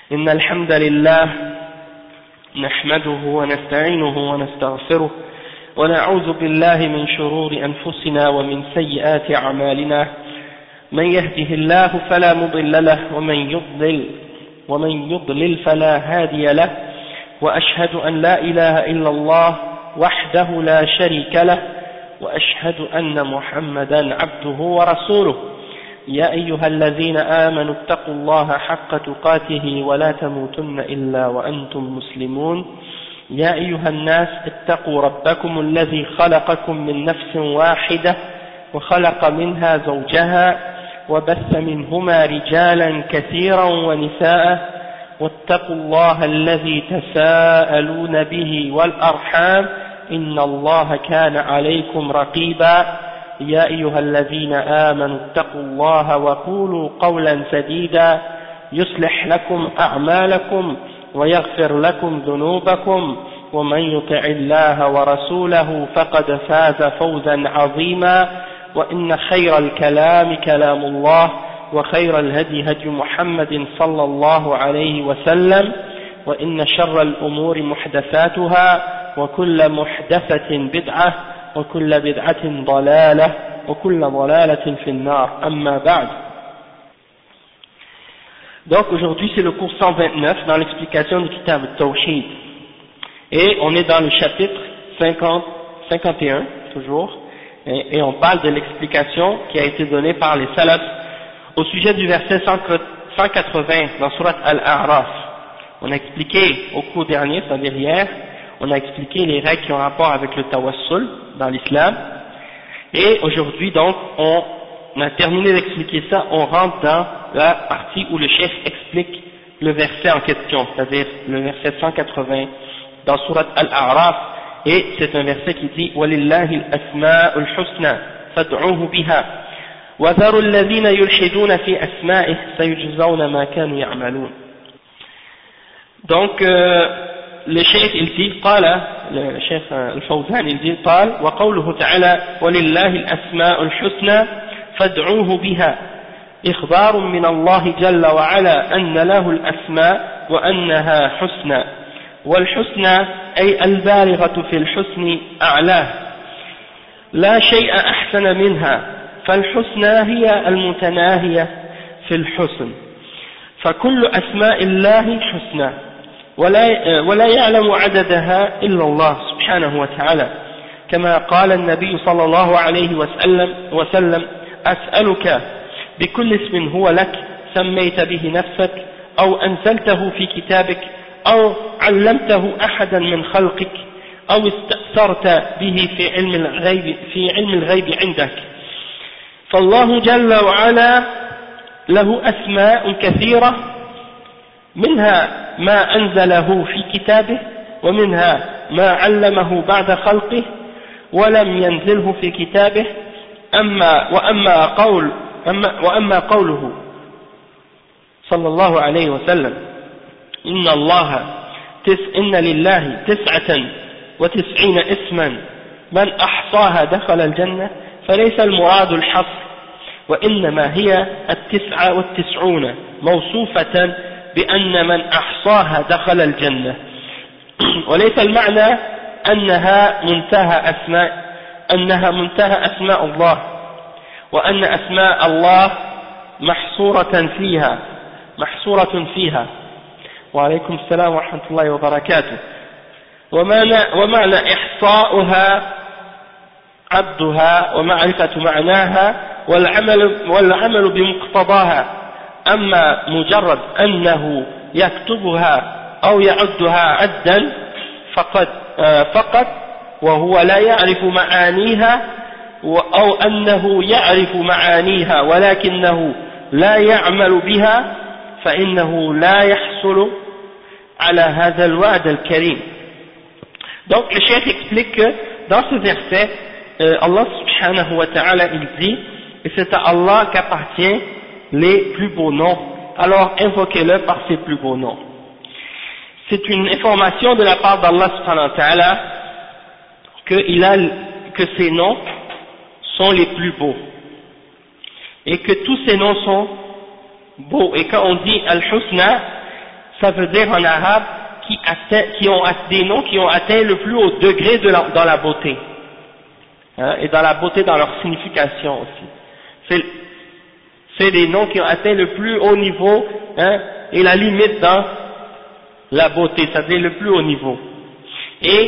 إن الحمد لله نحمده ونستعينه ونستغفره ونعوذ بالله من شرور أنفسنا ومن سيئات أعمالنا من يهده الله فلا مضل له ومن يضلل فلا هادي له وأشهد أن لا إله إلا الله وحده لا شريك له وأشهد أن محمدا عبده ورسوله يا أيها الذين آمنوا اتقوا الله حق تقاته ولا تموتن إلا وأنتم مسلمون يا أيها الناس اتقوا ربكم الذي خلقكم من نفس واحدة وخلق منها زوجها وبث منهما رجالا كثيرا ونساء واتقوا الله الذي تساءلون به والأرحام إن الله كان عليكم رقيبا يا أيها الذين آمنوا اتقوا الله وقولوا قولا سديدا يصلح لكم أعمالكم ويغفر لكم ذنوبكم ومن يطع الله ورسوله فقد فاز فوزا عظيما وإن خير الكلام كلام الله وخير الهدي هدي محمد صلى الله عليه وسلم وإن شر الأمور محدثاتها وكل محدثة بدعة وكل بدعة ضلالة وكل ضلالة في النار أما بعد. Donc aujourd'hui c'est le cours 129 dans l'explication du Kitab al-Tawhid et on est dans le chapitre 51 toujours et on parle de l'explication qui a été donnée par les salafs au sujet du verset 180 dans Surat Al-A'raf. On a expliqué au cours dernier, c'est-à-dire hier, on a expliqué les règles qui ont rapport avec le tawassul dans l'islam et aujourd'hui donc on a terminé d'expliquer ça, on rentre dans la partie où le chef explique le verset en question, c'est-à-dire le verset 180 dans Surat Al-A'raf, et c'est un verset qui dit وَلِلَّهِ الْأَسْمَاءُ الْحُسْنَى فَادْعُوهُ بِهَا وَذَرُوا الَّذِينَ يُلْحِدُونَ فِي أَسْمَائِهِ سَيُجْزَوْنَ مَا كَانُوا يَعْمَلُونَ. Donc le cheikh il dit le cheikh al-Fawzan il dit وقوله تعالى ولله الأسماء الحسنى فادعوه بها إخبار من الله جل وعلا أن له الأسماء وأنها حسنى والحسنى أي البالغة في الحسن أعلاه لا شيء أحسن منها فالحسنى هي المتناهية في الحسن فكل أسماء الله حسنى ولا يعلم عددها إلا الله سبحانه وتعالى كما قال النبي صلى الله عليه وسلم أسألك بكل اسم هو لك سميت به نفسك أو أنزلته في كتابك أو علمته أحدا من خلقك أو استأثرت به في علم الغيب عندك فالله جل وعلا له أسماء كثيرة منها ما أنزله في كتابه ومنها ما علمه بعد خلقه ولم ينزله في كتابه وأما قوله صلى الله عليه وسلم إن لله 99 اسما من أحصاها دخل الجنة فليس المراد الحصر وإنما هي 99 موصوفة بأن من أحصاها دخل الجنة وليس المعنى أنها منتهى أسماء الله وأن أسماء الله محصورة فيها وعليكم السلام ورحمة الله وبركاته ومعنى إحصاؤها عبدها ومعرفة معناها والعمل بمقتضاها أما مجرد أنه يكتبها أو يعدها عدا فقط وهو لا يعرف معانيها أو أنه يعرف معانيها ولكنه لا يعمل بها فإنه لا يحصل على هذا الوعد الكريم. Donc le cheikh explique que dans ce verset Allah subhanahu wa ta'ala il dit et c'est à Allah qu'appartient les plus beaux noms, alors invoquez-le par ses plus beaux noms. C'est une information de la part d'Allah subhanahu wa ta'ala que ces noms sont les plus beaux et que tous ces noms sont beaux. Et quand on dit Al-Husna, ça veut dire en arabe qui ont des noms qui ont atteint le plus haut degré dans la beauté, hein, et dans la beauté dans leur signification aussi. C'est des noms qui ont atteint le plus haut niveau, hein, et la limite dans la beauté, c'est-à-dire le plus haut niveau. Et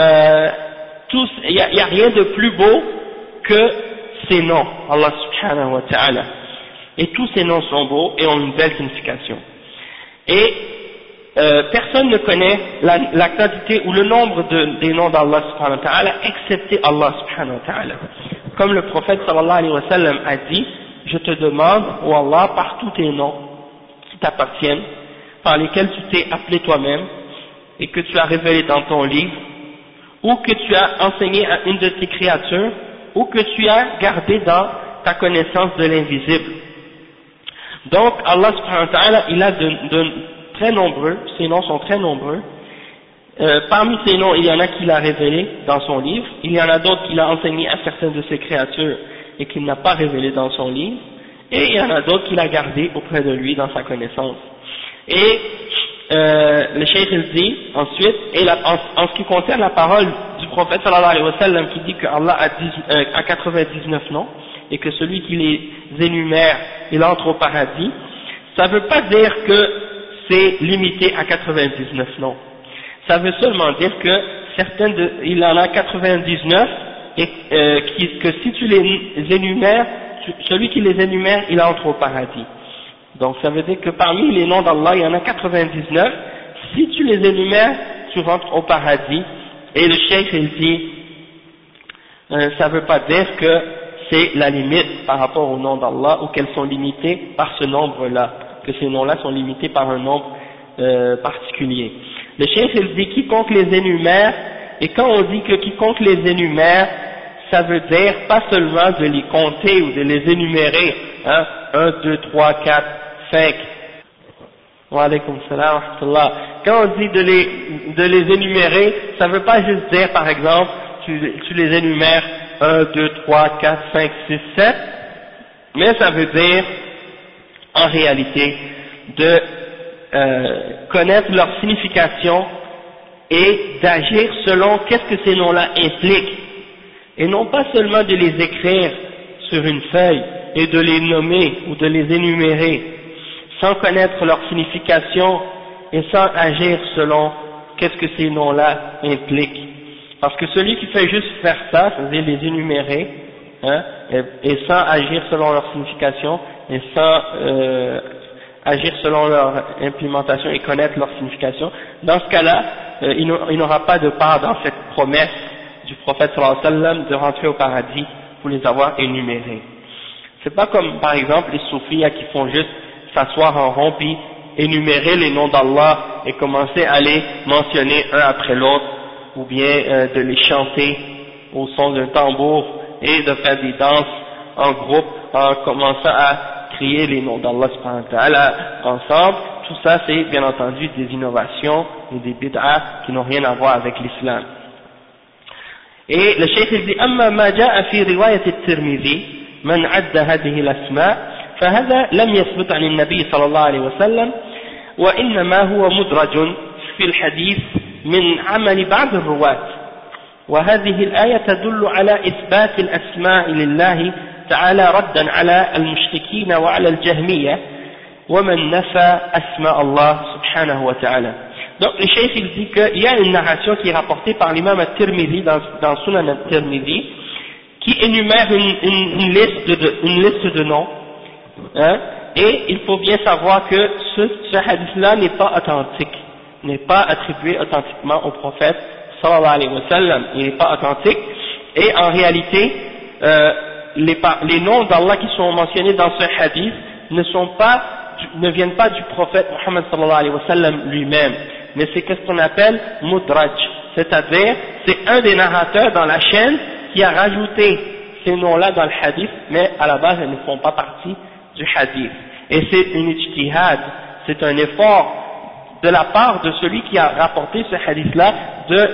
il n'y a rien de plus beau que ces noms, Allah subhanahu wa ta'ala. Et tous ces noms sont beaux et ont une belle signification. Et personne ne connaît la quantité ou le nombre des noms d'Allah subhanahu wa ta'ala excepté Allah subhanahu wa ta'ala. Comme le prophète sallallahu alayhi wa sallam a dit, je te demande, ô Allah, par tous tes noms qui t'appartiennent, par lesquels tu t'es appelé toi-même et que tu as révélé dans ton livre, ou que tu as enseigné à une de tes créatures, ou que tu as gardé dans ta connaissance de l'invisible. Donc Allah subhanahu wa ta'ala, il a de très nombreux, ces noms sont très nombreux. Parmi ces noms, il y en a qu'il a révélé dans son livre, il y en a d'autres qu'il a enseigné à certaines de ses créatures et qu'il n'a pas révélé dans son livre, et il y en a d'autres qu'il a gardé auprès de lui dans sa connaissance. Et le cheikh il dit ensuite, et en ce qui concerne la parole du prophète sallallahu alayhi wa sallam qui dit que Allah a 99 noms et que celui qui les énumère il entre au paradis, ça ne veut pas dire que c'est limité à 99 noms, ça veut seulement dire que il en a 99 et que si tu les énumères, celui qui les énumère il entre au paradis. Donc ça veut dire que parmi les noms d'Allah, il y en a 99, si tu les énumères, tu rentres au paradis. Et le cheikh il dit, ça ne veut pas dire que c'est la limite par rapport aux noms d'Allah, ou qu'elles sont limitées par ce nombre-là, que ces noms-là sont limités par un nombre particulier. Le cheikh il dit, quiconque les énumère, et quand on dit que quiconque les énumère, ça veut dire pas seulement de les compter ou de les énumérer, hein, 1, 2, 3, 4, 5. Wa alaykum salam wa rahmatullah. Quand on dit de les énumérer, ça ne veut pas juste dire, par exemple, tu les énumères 1, 2, 3, 4, 5, 6, 7, mais ça veut dire, en réalité, de connaître leur signification et d'agir selon qu'est-ce que ces noms-là impliquent, et non pas seulement de les écrire sur une feuille et de les nommer ou de les énumérer, sans connaître leur signification et sans agir selon qu'est-ce que ces noms-là impliquent. Parce que celui qui fait juste faire ça, c'est-à-dire les énumérer, hein, et sans agir selon leur signification, et sans agir selon leur implémentation et connaître leur signification, dans ce cas-là, il n'aura pas de part dans cette promesse du prophète sallallahu alayhi wa sallam de rentrer au paradis pour les avoir énumérés. C'est pas comme par exemple les soufis qui font juste s'asseoir en rond puis énumérer les noms d'Allah et commencer à les mentionner un après l'autre, ou bien de les chanter au son d'un tambour et de faire des danses en groupe en commençant à crier les noms d'Allah subhanahu wa ta'ala ensemble. Tout ça c'est bien entendu des innovations et des bid'ah qui n'ont rien à voir avec l'islam. Et le cheikh dit أما ما جاء في رواية الترمذي من عد هذه الأسماء فهذا لم يثبت عن النبي صلى الله عليه وسلم وإنما هو مدرج في الحديث من عمل بعض الرواة وهذه الآية تدل على إثبات الأسماء لله تعالى ردا على المشركين وعلى الجهمية ومن نفى أسماء الله سبحانه وتعالى. Donc le cheikh il dit qu'il y a une narration qui est rapportée par l'imam al-Tirmidhi dans Sunan al-Tirmidhi qui énumère une liste de noms, hein, et il faut bien savoir que ce hadith-là n'est pas authentique, n'est pas attribué authentiquement au prophète sallallahu alayhi wa sallam, il n'est pas authentique, et en réalité les noms d'Allah qui sont mentionnés dans ce hadith ne viennent pas du prophète Muhammad sallallahu alayhi wa sallam lui-même, mais c'est ce qu'on appelle mudraj, c'est-à-dire c'est un des narrateurs dans la chaîne qui a rajouté ces noms-là dans le hadith, mais à la base elles ne font pas partie du hadith. Et c'est une ijtihad, c'est un effort de la part de celui qui a rapporté ce hadith-là de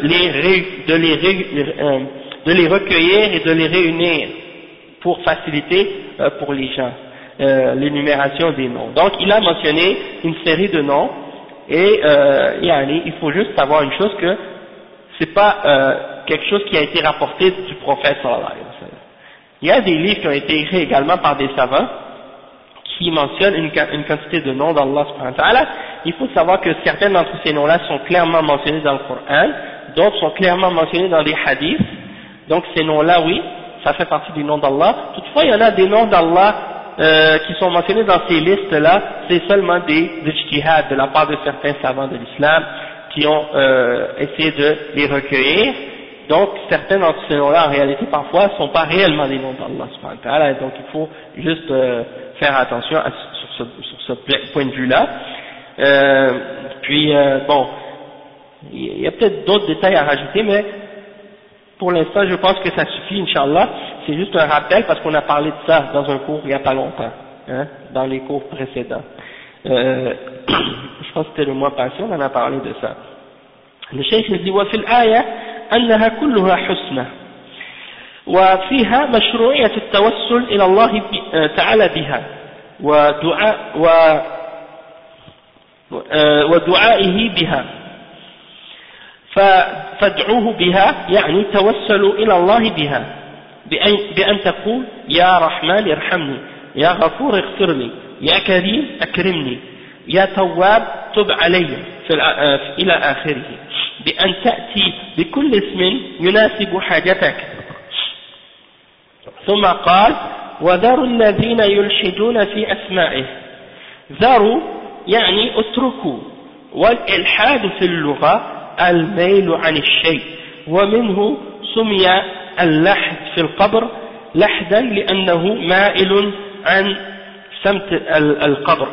les recueillir et de les réunir pour faciliter pour les gens l'énumération des noms. Donc il a mentionné une série de noms Et il faut juste savoir une chose, que c'est pas quelque chose qui a été rapporté du prophète sallallahu alayhi wa sallam. Il y a des livres qui ont été écrits également par des savants qui mentionnent une quantité de noms d'Allah subhanahu wa ta'ala. Il faut savoir que certains d'entre ces noms-là sont clairement mentionnés dans le Coran, d'autres sont clairement mentionnés dans les hadiths. Donc ces noms-là, oui, ça fait partie des noms d'Allah. Toutefois, il y en a des noms d'Allah qui sont mentionnés dans ces listes-là, c'est seulement des ijtihad de la part de certains savants de l'islam qui ont essayé de les recueillir. Donc certains d'entre ces noms-là, en réalité, parfois, ne sont pas réellement des noms d'Allah subhanahu wa ta'ala. Donc il faut juste faire attention sur ce point de vue-là. Bon, il y a peut-être d'autres détails à rajouter, mais pour l'instant, je pense que ça suffit, Inch'Allah. C'est juste un rappel parce qu'on a parlé de ça dans un cours il n'y a pas longtemps, hein, dans les cours précédents. Je pense que c'était le mois passé, on en a parlé de ça. Le cheikh dit وفي الآية أنها كلها حسنى وفيها مشروعية التوسل إلى الله تعالى بها ودعائه بها فادعوه بها يعني توسلوا إلى الله بها بأن تقول يا رحمن ارحمني يا غفور اغفر لي يا كريم أكرمني يا تواب تب علي إلى آخره بأن تأتي بكل اسم يناسب حاجتك. ثم قال وذروا الذين يلحدون في أسمائه. ذروا يعني اتركوا، والإلحاد في اللغة الميل عن الشيء، ومنه سمي اللحد في القبر لحدا لأنه مائل عن سمت القبر.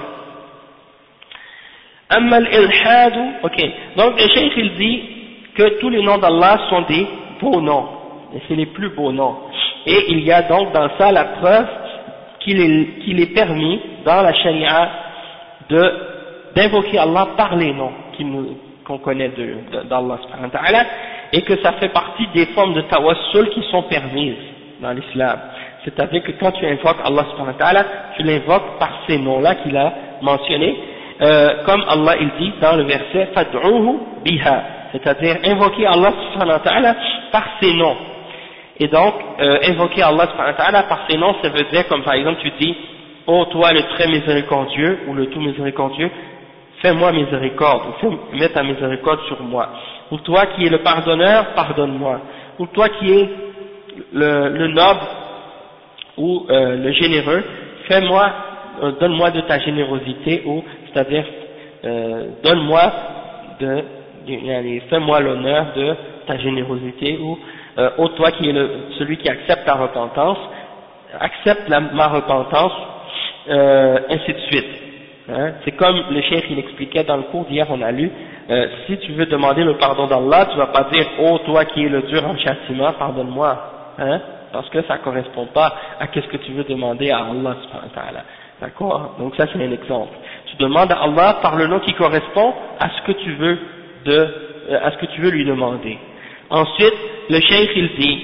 أما الإلحاد، ok, donc le cheikh il dit que tous les noms d'Allah sont des beaux noms, et c'est les plus beaux noms, et il y a donc dans ça la preuve qu'il est permis dans la charia d'invoquer Allah par les noms qu'on connaît d'Allah subhanahu wa ta'ala, et que ça fait partie des formes de tawassul qui sont permises dans l'islam. C'est-à-dire que quand tu invoques Allah subhanahu wa ta'ala, tu l'invoques par ces noms-là qu'il a mentionnés, comme Allah il dit dans le verset fad'uhu biha, c'est-à-dire invoquer Allah subhanahu wa ta'ala par ses noms. Et donc invoquer Allah subhanahu wa ta'ala par ses noms, ça veut dire comme par exemple tu dis ô toi le très miséricordieux ou le tout miséricordieux, fais-moi miséricorde, ou mets ta miséricorde sur moi, ou toi qui es le pardonneur, pardonne-moi, ou toi qui es le noble ou le généreux, donne-moi de ta générosité, ou c'est-à-dire donne-moi fais-moi l'honneur de ta générosité, ou ô toi qui es celui qui accepte ta repentance, accepte ma repentance, ainsi de suite. Hein? C'est comme le cheikh il expliquait dans le cours d'hier, on a lu, si tu veux demander le pardon d'Allah, tu vas pas dire ô toi qui es le dur en châtiment, pardonne-moi, hein? Parce que ça correspond pas à qu'est-ce que tu veux demander à Allah subhanahu wa ta'ala. D'accord? Donc ça c'est un exemple. Tu demandes à Allah par le nom qui correspond à ce que tu veux à ce que tu veux lui demander. Ensuite, le cheikh il dit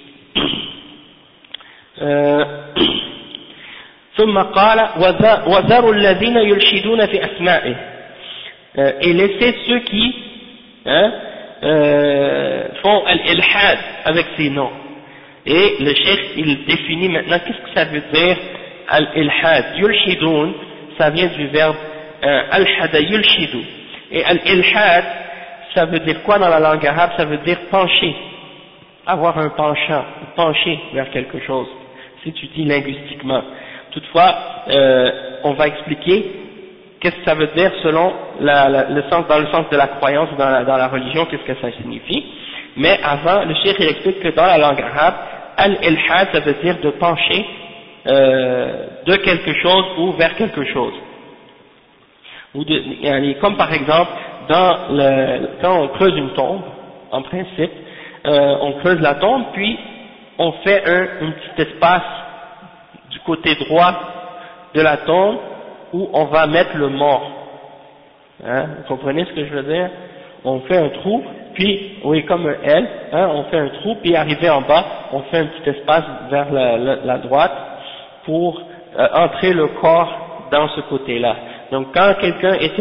ثم قال وذروا الذين يلحدون في أسمائه، et laissez ceux qui font al-ilhad avec ces noms. Et le cheikh il définit maintenant qu'est-ce que ça veut dire al-ilhad. Yulhidun, ça vient du verbe al-hada yulhidu, et al-ilhad ça veut dire quoi dans la langue arabe? Ça veut dire pencher, avoir un penchant, pencher vers quelque chose, si tu dis linguistiquement. Toutefois, on va expliquer qu'est-ce que ça veut dire selon le sens, dans le sens de la croyance, dans la religion, qu'est-ce que ça signifie. Mais avant, le cheikh il explique que dans la langue arabe, al-ilhad ça veut dire de pencher de quelque chose ou vers quelque chose. Ou comme par exemple, quand on creuse une tombe, en principe, on creuse la tombe, puis on fait un petit espace du côté droit de la tombe où on va mettre le mort. Hein, vous comprenez ce que je veux dire? On fait un trou, puis, oui, comme un L, hein, on fait un trou, puis arrivé en bas, on fait un petit espace vers la droite pour entrer le corps dans ce côté-là. Donc quand quelqu'un était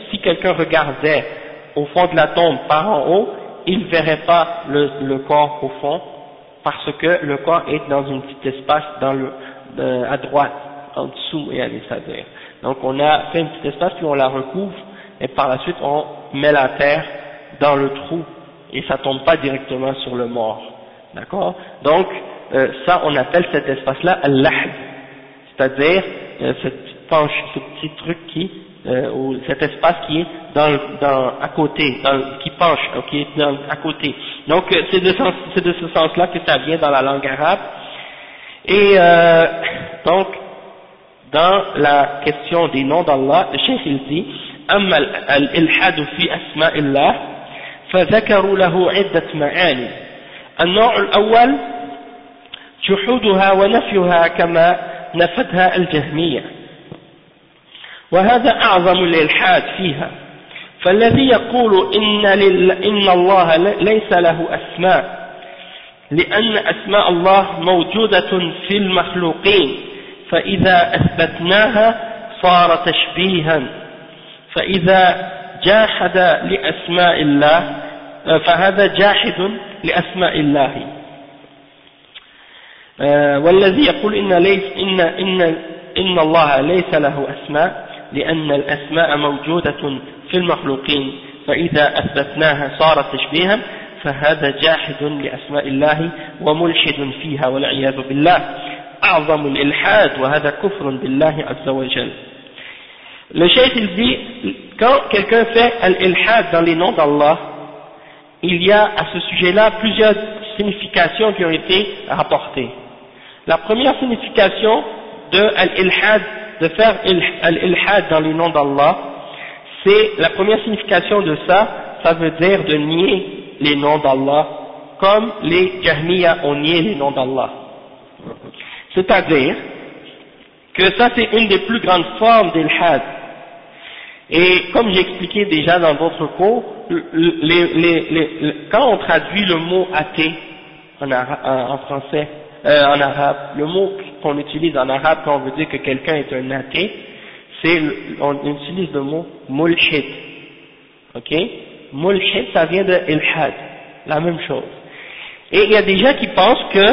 si quelqu'un regardait au fond de la tombe par en haut, il ne verrait pas le corps au fond, parce que le corps est dans un petit espace à droite, en dessous, et c'est-à-dire. Donc on a fait un petit espace, puis on la recouvre, et par la suite on met la terre dans le trou, et ça tombe pas directement sur le mort. D'accord? Donc ça on appelle cet espace-là al-lahd, c'est-à-dire cette petite penche, ce petit truc ou cet espace qui est à côté, qui penche, qui est à côté. Donc c'est de ce sens-là que ça vient dans la langue arabe. Et donc dans la question des noms d'Allah, le cheikh il dit أما الإلحاد في أسماء الله فذكروا له عدة معاني. النوع الأول جحودها ونفيها كما نفتها الجهمية، وهذا أعظم الإلحاد فيها. فالذي يقول إن الله ليس له أسماء لأن أسماء الله موجودة في المخلوقين فإذا أثبتناها صار تشبيها، فإذا جاحد لأسماء الله فهذا جاحد لأسماء الله. والذي يقول إن الله ليس له أسماء لأن الأسماء موجودة في المخلوقين فإذا أثبتناها صارت تشبيها فهذا جاحد لأسماء الله وملحد فيها والعياذ بالله أعظم الإلحاد وهذا كفر بالله عز وجل. Le cheikh il dit, quand quelqu'un fait al-ilhad dans les noms d'Allah, il y a à ce sujet-là plusieurs significations qui ont été rapportées. La première signification de al-ilhad, de faire al-ilhad dans les noms d'Allah, c'est la première signification de ça veut dire de nier les noms d'Allah, comme les Jahmiya ont nié les noms d'Allah. C'est-à-dire que ça c'est une des plus grandes formes d'ilhad. Et comme j'ai expliqué déjà dans d'autres cours, quand on traduit le mot athée en français, en arabe, le mot qu'on utilise en arabe quand on veut dire que quelqu'un est un athée, on utilise le mot mulhid. Ok? Mulhid, ça vient de ilhad, la même chose. Et il y a des gens qui pensent que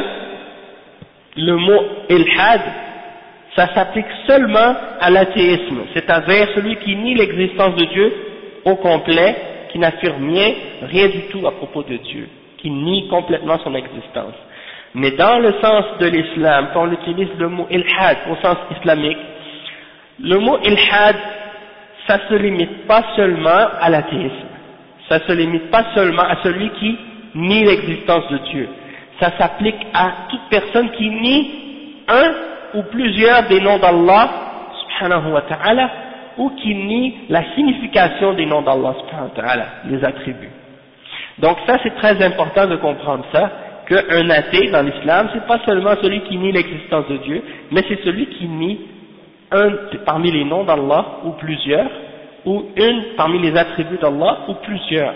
le mot ilhad, ça s'applique seulement à l'athéisme, c'est-à-dire celui qui nie l'existence de Dieu au complet, qui n'affirme rien du tout à propos de Dieu, qui nie complètement son existence. Mais dans le sens de l'islam, quand on utilise le mot ilhad au sens islamique, le mot ilhad, ça se limite pas seulement à l'athéisme, ça se limite pas seulement à celui qui nie l'existence de Dieu, ça s'applique à toute personne qui nie un ou plusieurs des noms d'Allah subhanahu wa ta'ala, ou qui nie la signification des noms d'Allah subhanahu wa ta'ala, les attributs. Donc ça c'est très important de comprendre ça, qu'un athée dans l'islam, c'est pas seulement celui qui nie l'existence de Dieu, mais c'est celui qui nie un parmi les noms d'Allah, ou plusieurs, ou une parmi les attributs d'Allah, ou plusieurs.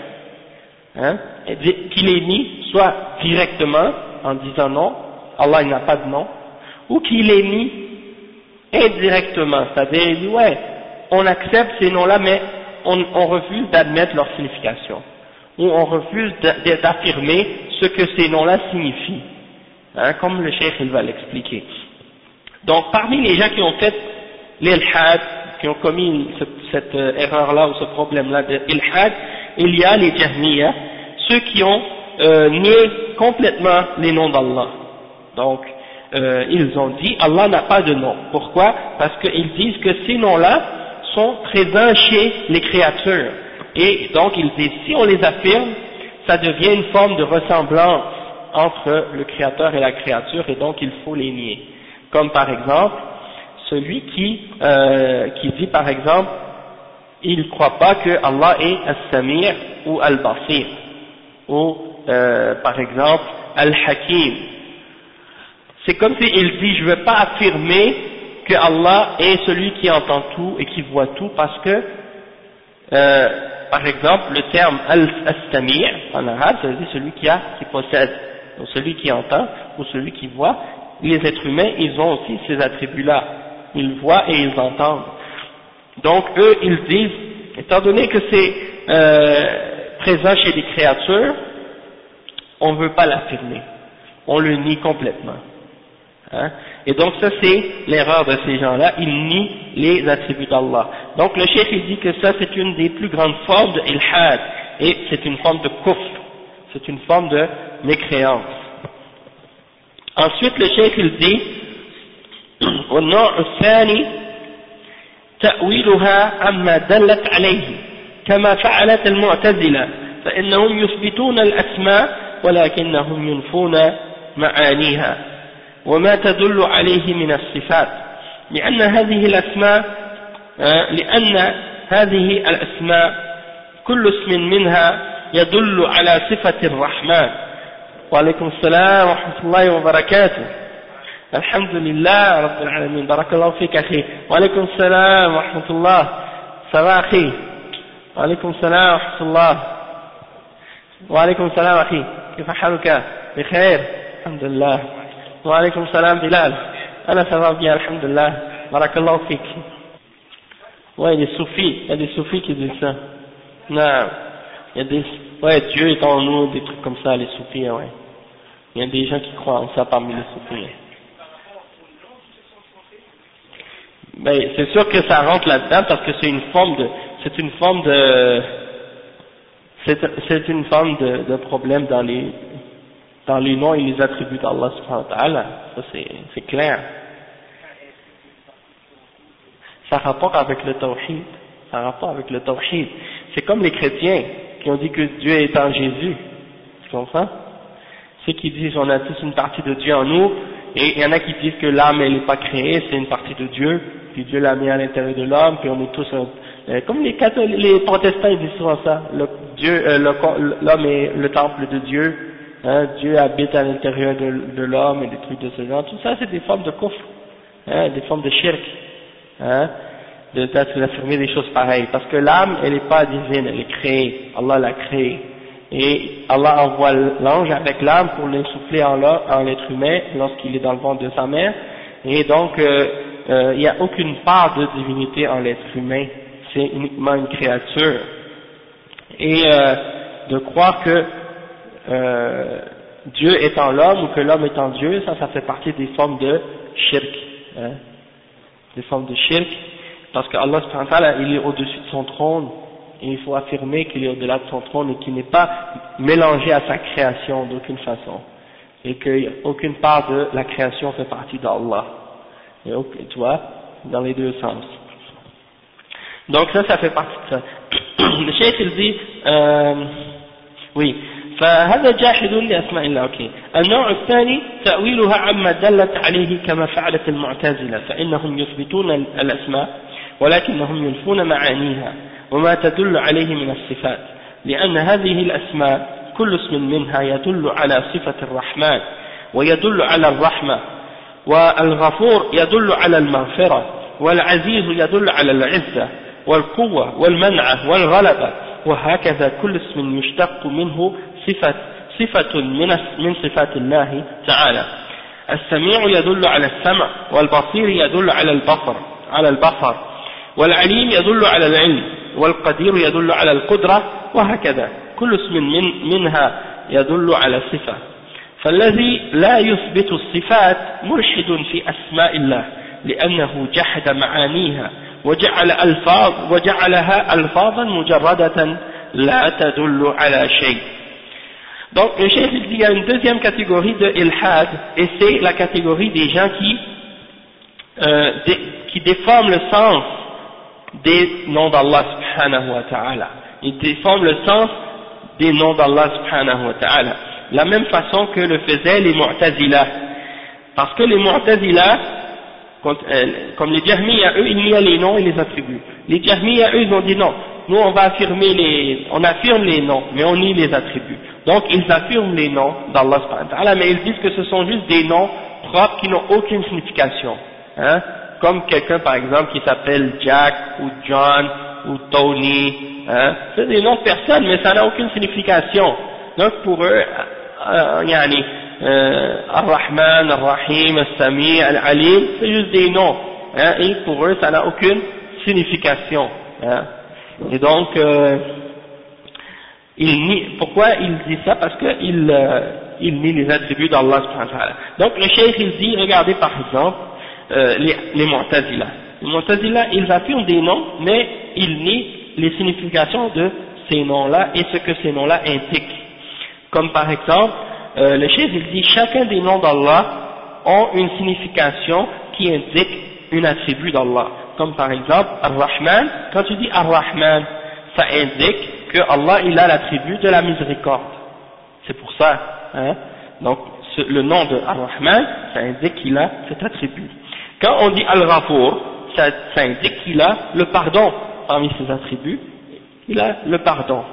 Qui les nie, soit directement, en disant non, Allah il n'a pas de nom, ou qui les nie indirectement, c'est-à-dire il dit ouais, on accepte ces noms-là, mais on refuse d'admettre leur signification, ou on refuse d'affirmer ce que ces noms-là signifient, comme le cheikh il va l'expliquer. Donc parmi les gens qui ont fait l'ilhad, qui ont commis cette erreur-là ou ce problème-là de ilhad, il y a les Jahmiya, ceux qui ont nié complètement les noms d'Allah. Donc ils ont dit Allah n'a pas de nom. Pourquoi? Parce qu'ils disent que ces noms-là sont présents chez les créatures. Et donc ils disent si on les affirme, ça devient une forme de ressemblance entre le créateur et la créature, et donc il faut les nier. Comme par exemple celui qui dit par exemple il ne croit pas que Allah est As-Samir ou Al-Basir, ou par exemple Al-Hakim. C'est comme s'il dit je ne veux pas affirmer que Allah est celui qui entend tout et qui voit tout, parce que par exemple le terme Al-Samir en arabe, ça veut dire celui qui possède, donc celui qui entend ou celui qui voit. Les êtres humains ils ont aussi ces attributs là, ils voient et ils entendent. Donc eux ils disent étant donné que c'est présent chez les créatures, on ne veut pas l'affirmer, on le nie complètement. Hein? Et donc ça c'est l'erreur de ces gens-là, ils nient les attributs d'Allah. Donc le cheikh il dit que ça c'est une des plus grandes formes de ilhad, et c'est une forme de kufr, c'est une forme de mécréance. Ensuite le cheikh il dit والنوع الثاني تأويلها عما دلت عليه كما فعلت المعتزلة فإنهم يثبتون الأسماء ولكنهم ينفون معانيها وما تدل عليه من الصفات لأن هذه الأسماء كل اسم منها يدل على صفة الرحمن. وعليكم السلام ورحمة الله وبركاته. الحمد لله رب العالمين. بارك الله فيك أخي. وعليكم السلام ورحمة الله. سلام أخي. وعليكم السلام ورحمة الله. وعليكم السلام أخي. كيف حالك؟ بخير الحمد لله. وعليكم السلام بلال. أنا ça va bien الحمد لله. بارك الله فيك. Ouais, les soufis, il y a des soufis qui disent ça. Non, il y a des, ouais, Dieu est en nous, des trucs comme ça, les soufis, ouais. Il y a des gens qui croient en ça parmi les soufis. Ben, c'est sûr que ça rentre là-dedans parce que c'est une forme de problème dans les noms et les attributs d'Allah subhanahu wa ta'ala. Ça c'est clair. Ça a rapport avec le tawhid. C'est comme les chrétiens qui ont dit que Dieu est en Jésus. Tu comprends? Ceux qui disent on a tous une partie de Dieu en nous, et il y en a qui disent que l'âme elle n'est pas créée, c'est une partie de Dieu, puis Dieu l'a mis à l'intérieur de l'homme, puis on est tous comme les protestants ils disent souvent ça, l'homme est le temple de Dieu, hein, Dieu habite à l'intérieur de l'homme et des trucs de ce genre. Tout ça c'est des formes de kufr, hein, des formes de shirk, hein, d'affirmer des choses pareilles, parce que l'âme elle n'est pas divine, elle est créée, Allah l'a créée, et Allah envoie l'ange avec l'âme pour l'insuffler en l'être humain lorsqu'il est dans le ventre de sa mère, et donc il n'y a aucune part de divinité en l'être humain, c'est uniquement une créature, et de croire que Dieu est en l'homme ou que l'homme est en Dieu, ça fait partie des formes de shirk, hein, des formes de shirk, parce que Allah subhanahu wa ta'ala il est au-dessus de son trône, et il faut affirmer qu'il est au-delà de son trône et qu'il n'est pas mélangé à sa création d'aucune façon, et qu'aucune part de la création fait partie d'Allah, et tu vois, dans les deux sens. Donc ça fait partie de ça. Le cheikh il dit oui, فهذا جاحد لأسماء الله. أوكي. النوع الثاني تأويلها عما دلت عليه كما فعلت المعتزلة فإنهم يثبتون الأسماء ولكنهم ينفون معانيها وما تدل عليه من الصفات لأن هذه الأسماء كل اسم منها يدل على صفة الرحمن ويدل على الرحمة والغفور يدل على المغفرة والعزيز يدل على العزة والقوة والمنعة والغلبة وهكذا كل اسم يشتق منه صفة من صفات الله تعالى. السميع يدل على السمع والبصير يدل على البصر والعليم يدل على العلم والقدير يدل على القدرة وهكذا كل اسم منها يدل على صفة. فالذي لا يثبت الصفات مرشد في أسماء الله لأنه جحد معانيها وجعلها ألفاظا مجردة لا تدل على شيء. Donc le cheikh dit qu'il y a une deuxième catégorie de ilhad, et c'est la catégorie des gens qui déforment le sens des noms d'Allah subhanahu wa ta'ala. Ils déforment le sens des noms d'Allah subhanahu wa ta'ala, la même façon que le faisaient les Mu'tazila. Parce que les Mu'tazila, comme les Jahmiya, eux, il y a les noms et les attributs. Les Jahmiya, eux, ils ont dit non. Nous, on affirme les noms, mais on nie les attributs. Donc, ils affirment les noms d'Allah subhanahu wa ta'ala, mais ils disent que ce sont juste des noms propres qui n'ont aucune signification. Hein? Comme quelqu'un, par exemple, qui s'appelle Jack, ou John, ou Tony, hein? C'est des noms de personnes, mais ça n'a aucune signification. Donc, pour eux, Ar-Rahman, Ar-Rahim, Al-Sami, Al-Alim, c'est juste des noms. Hein? Et pour eux, ça n'a aucune signification. Hein? Et donc, pourquoi il dit ça? Parce qu'il nie les attributs d'Allah subhanahu wa ta'ala. Donc le cheikh il dit, regardez par exemple, les Mu'tazila. Les Mu'tazila, ils affirment des noms, mais ils nient les significations de ces noms-là et ce que ces noms-là indiquent. Comme par exemple, le cheikh il dit, chacun des noms d'Allah ont une signification qui indique un attribut d'Allah. Comme par exemple, Ar-Rahman, quand tu dis Ar-Rahman, ça indique que Allah il a l'attribut de la miséricorde. C'est pour ça, hein. Donc le nom de Ar-Rahman, ça indique qu'il a cet attribut. Quand on dit Al-Ghafour, ça indique qu'il a le pardon parmi ses attributs, il a le pardon.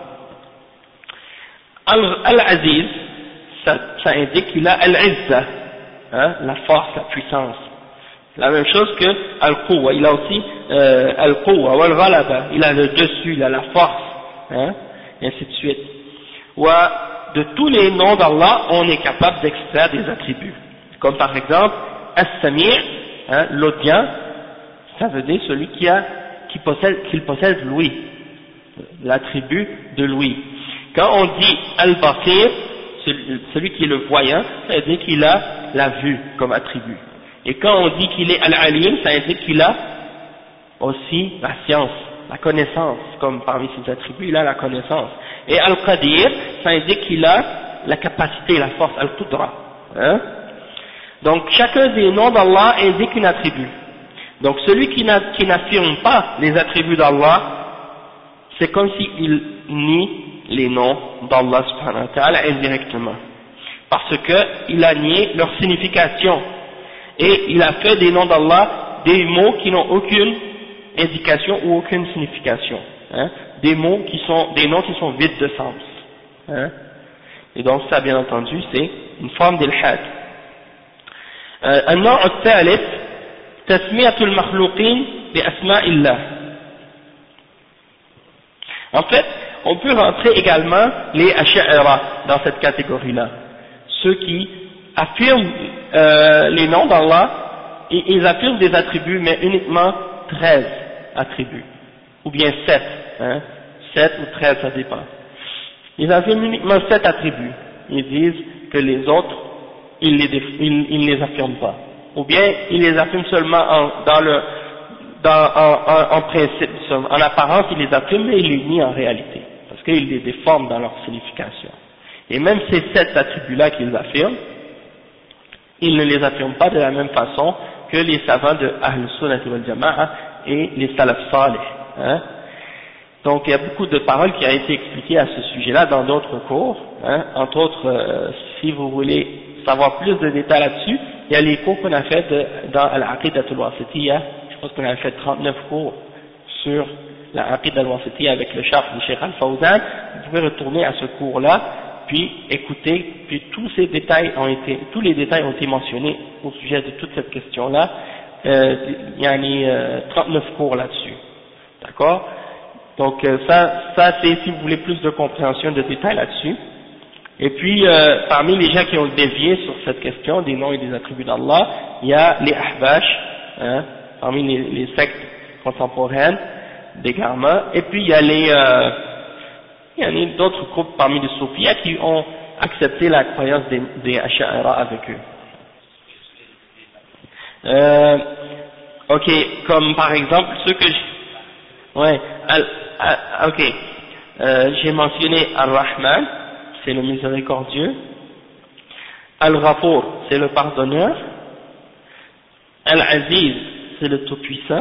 Al-Aziz, ça indique qu'il a Al-Izza, hein, la force, la puissance. La même chose que Al-Quwa, il a aussi Al-Quwa ou Al-Ghalaba, il a le dessus, il a la force, hein, et ainsi de suite. De tous les noms d'Allah, on est capable d'extraire des attributs. Comme par exemple, As-Sami', hein, l'audient, ça veut dire celui qui possède l'ouïe, l'attribut de l'ouïe. Quand on dit Al-Basir, celui qui est le voyant, ça veut dire qu'il a la vue comme attribut. Et quand on dit qu'il est Al-Alim, ça indique qu'il a aussi la science, la connaissance, comme parmi ses attributs, il a la connaissance. Et Al-Qadir, ça indique qu'il a la capacité, la force, Al-Qudra. Hein? Donc chacun des noms d'Allah indique un attribut. Donc celui qui n'affirme pas les attributs d'Allah, c'est comme s'il nie les noms d'Allah subhanahu wa ta'ala indirectement. Parce qu'il a nié leur signification. Et il a fait des noms d'Allah des mots qui n'ont aucune indication ou aucune signification. Hein? Des noms qui sont vides de sens. Hein? Et donc ça, bien entendu, c'est une forme d'ilhad. النوع الثالث تسمية المخلوقين بأسماء الله. En fait, on peut rentrer également les Ash'ara dans cette catégorie-là. Ceux qui affirment les noms d'Allah, et ils affirment des attributs, mais uniquement 13 attributs, ou bien 7, hein, 7 ou 13, ça dépend. Ils affirment uniquement 7 attributs, ils disent que les autres, ils ne les affirment pas, ou bien ils les affirment seulement en principe, en apparence ils les affirment, mais ils les nient en réalité, parce qu'ils les déforment dans leur signification. Et même ces 7 attributs-là qu'ils affirment, ils ne les affirment pas de la même façon que les savants de Ahl Sunnah wal Jama'a et les Salaf Salih. Hein. Donc il y a beaucoup de paroles qui ont été expliquées à ce sujet-là dans d'autres cours. Hein. Entre autres, si vous voulez savoir plus de détails là-dessus, il y a les cours qu'on a fait dans Al-Aqidah al-Wasitiyya. Je pense qu'on a fait 39 cours sur l'Aqidah al-Wasitiyya avec le chef du Cheikh Al-Fawzan. Vous pouvez retourner à ce cours-là, puis écoutez, puis tous les détails ont été mentionnés au sujet de toute cette question-là. Il y a 39 cours là-dessus. D'accord? Donc ça c'est si vous voulez plus de compréhension de détails là-dessus. Et puis parmi les gens qui ont dévié sur cette question des noms et des attributs d'Allah, il y a les Ahbash, hein, parmi les sectes contemporaines d'égarement, et puis il y a il y a d'autres groupes parmi les soufis qui ont accepté la croyance des Ash'ara avec eux. Ok, comme par exemple ceux que j'ai mentionné Ar-Rahman, c'est le miséricordieux, Al-Ghafour, c'est le pardonneur, Al-Aziz, c'est le tout-puissant,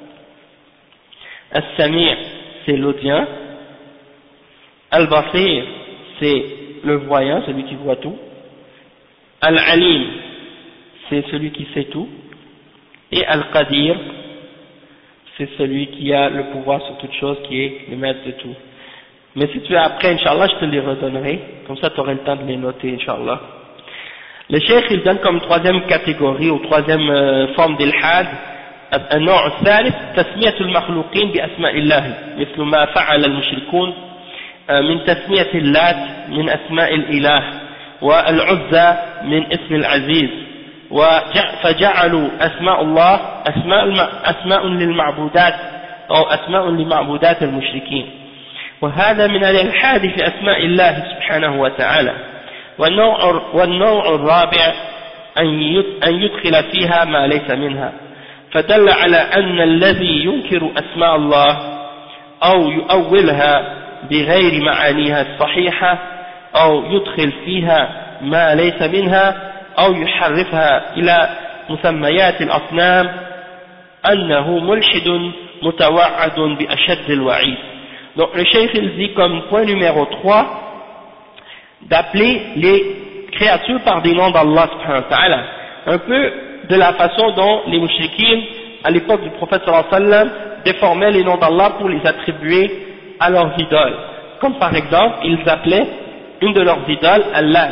As-Sami', c'est l'audient, Al-Basir, c'est le voyant, celui qui voit tout, Al-Alim, c'est celui qui sait tout, et Al-Qadir, c'est celui qui a le pouvoir sur toute chose, qui est le maître de tout. Mais si tu es après, Inch'Allah, je te les redonnerai, comme ça tu auras le temps de les noter, Inch'Allah. Le cheikh, il donne comme troisième catégorie, ou troisième forme d'ilhad, النوع الثالث تسمية المخلوقين بأسماء الله مثل ما فعل المشركون من تسمية اللات من أسماء الإله والعزى من اسم العزيز فجعلوا أسماء الله أسماء للمعبودات أو أسماء لمعبودات المشركين، وهذا من الإلحاد في أسماء الله سبحانه وتعالى. والنوع الرابع أن يدخل فيها ما ليس منها، فدل على أن الذي ينكر أسماء الله أو يؤولها بغير معانيها الصحيحة أو يدخل فيها ما ليس منها أو يحرفها إلى مسميات الأصنام أنه ملحد متوعد بأشد الوعيد. Donc le cheikh il dit comme point numéro 3 d'appeler les créatures par des noms d'Allah subhanahu wa ta'ala, un peu de la façon dont les mouchriquines à l'époque du prophète sallallahu alayhi wa sallam déformaient les noms d'Allah pour les attribuer à leurs idoles. Comme par exemple, ils appelaient une de leurs idoles Allah.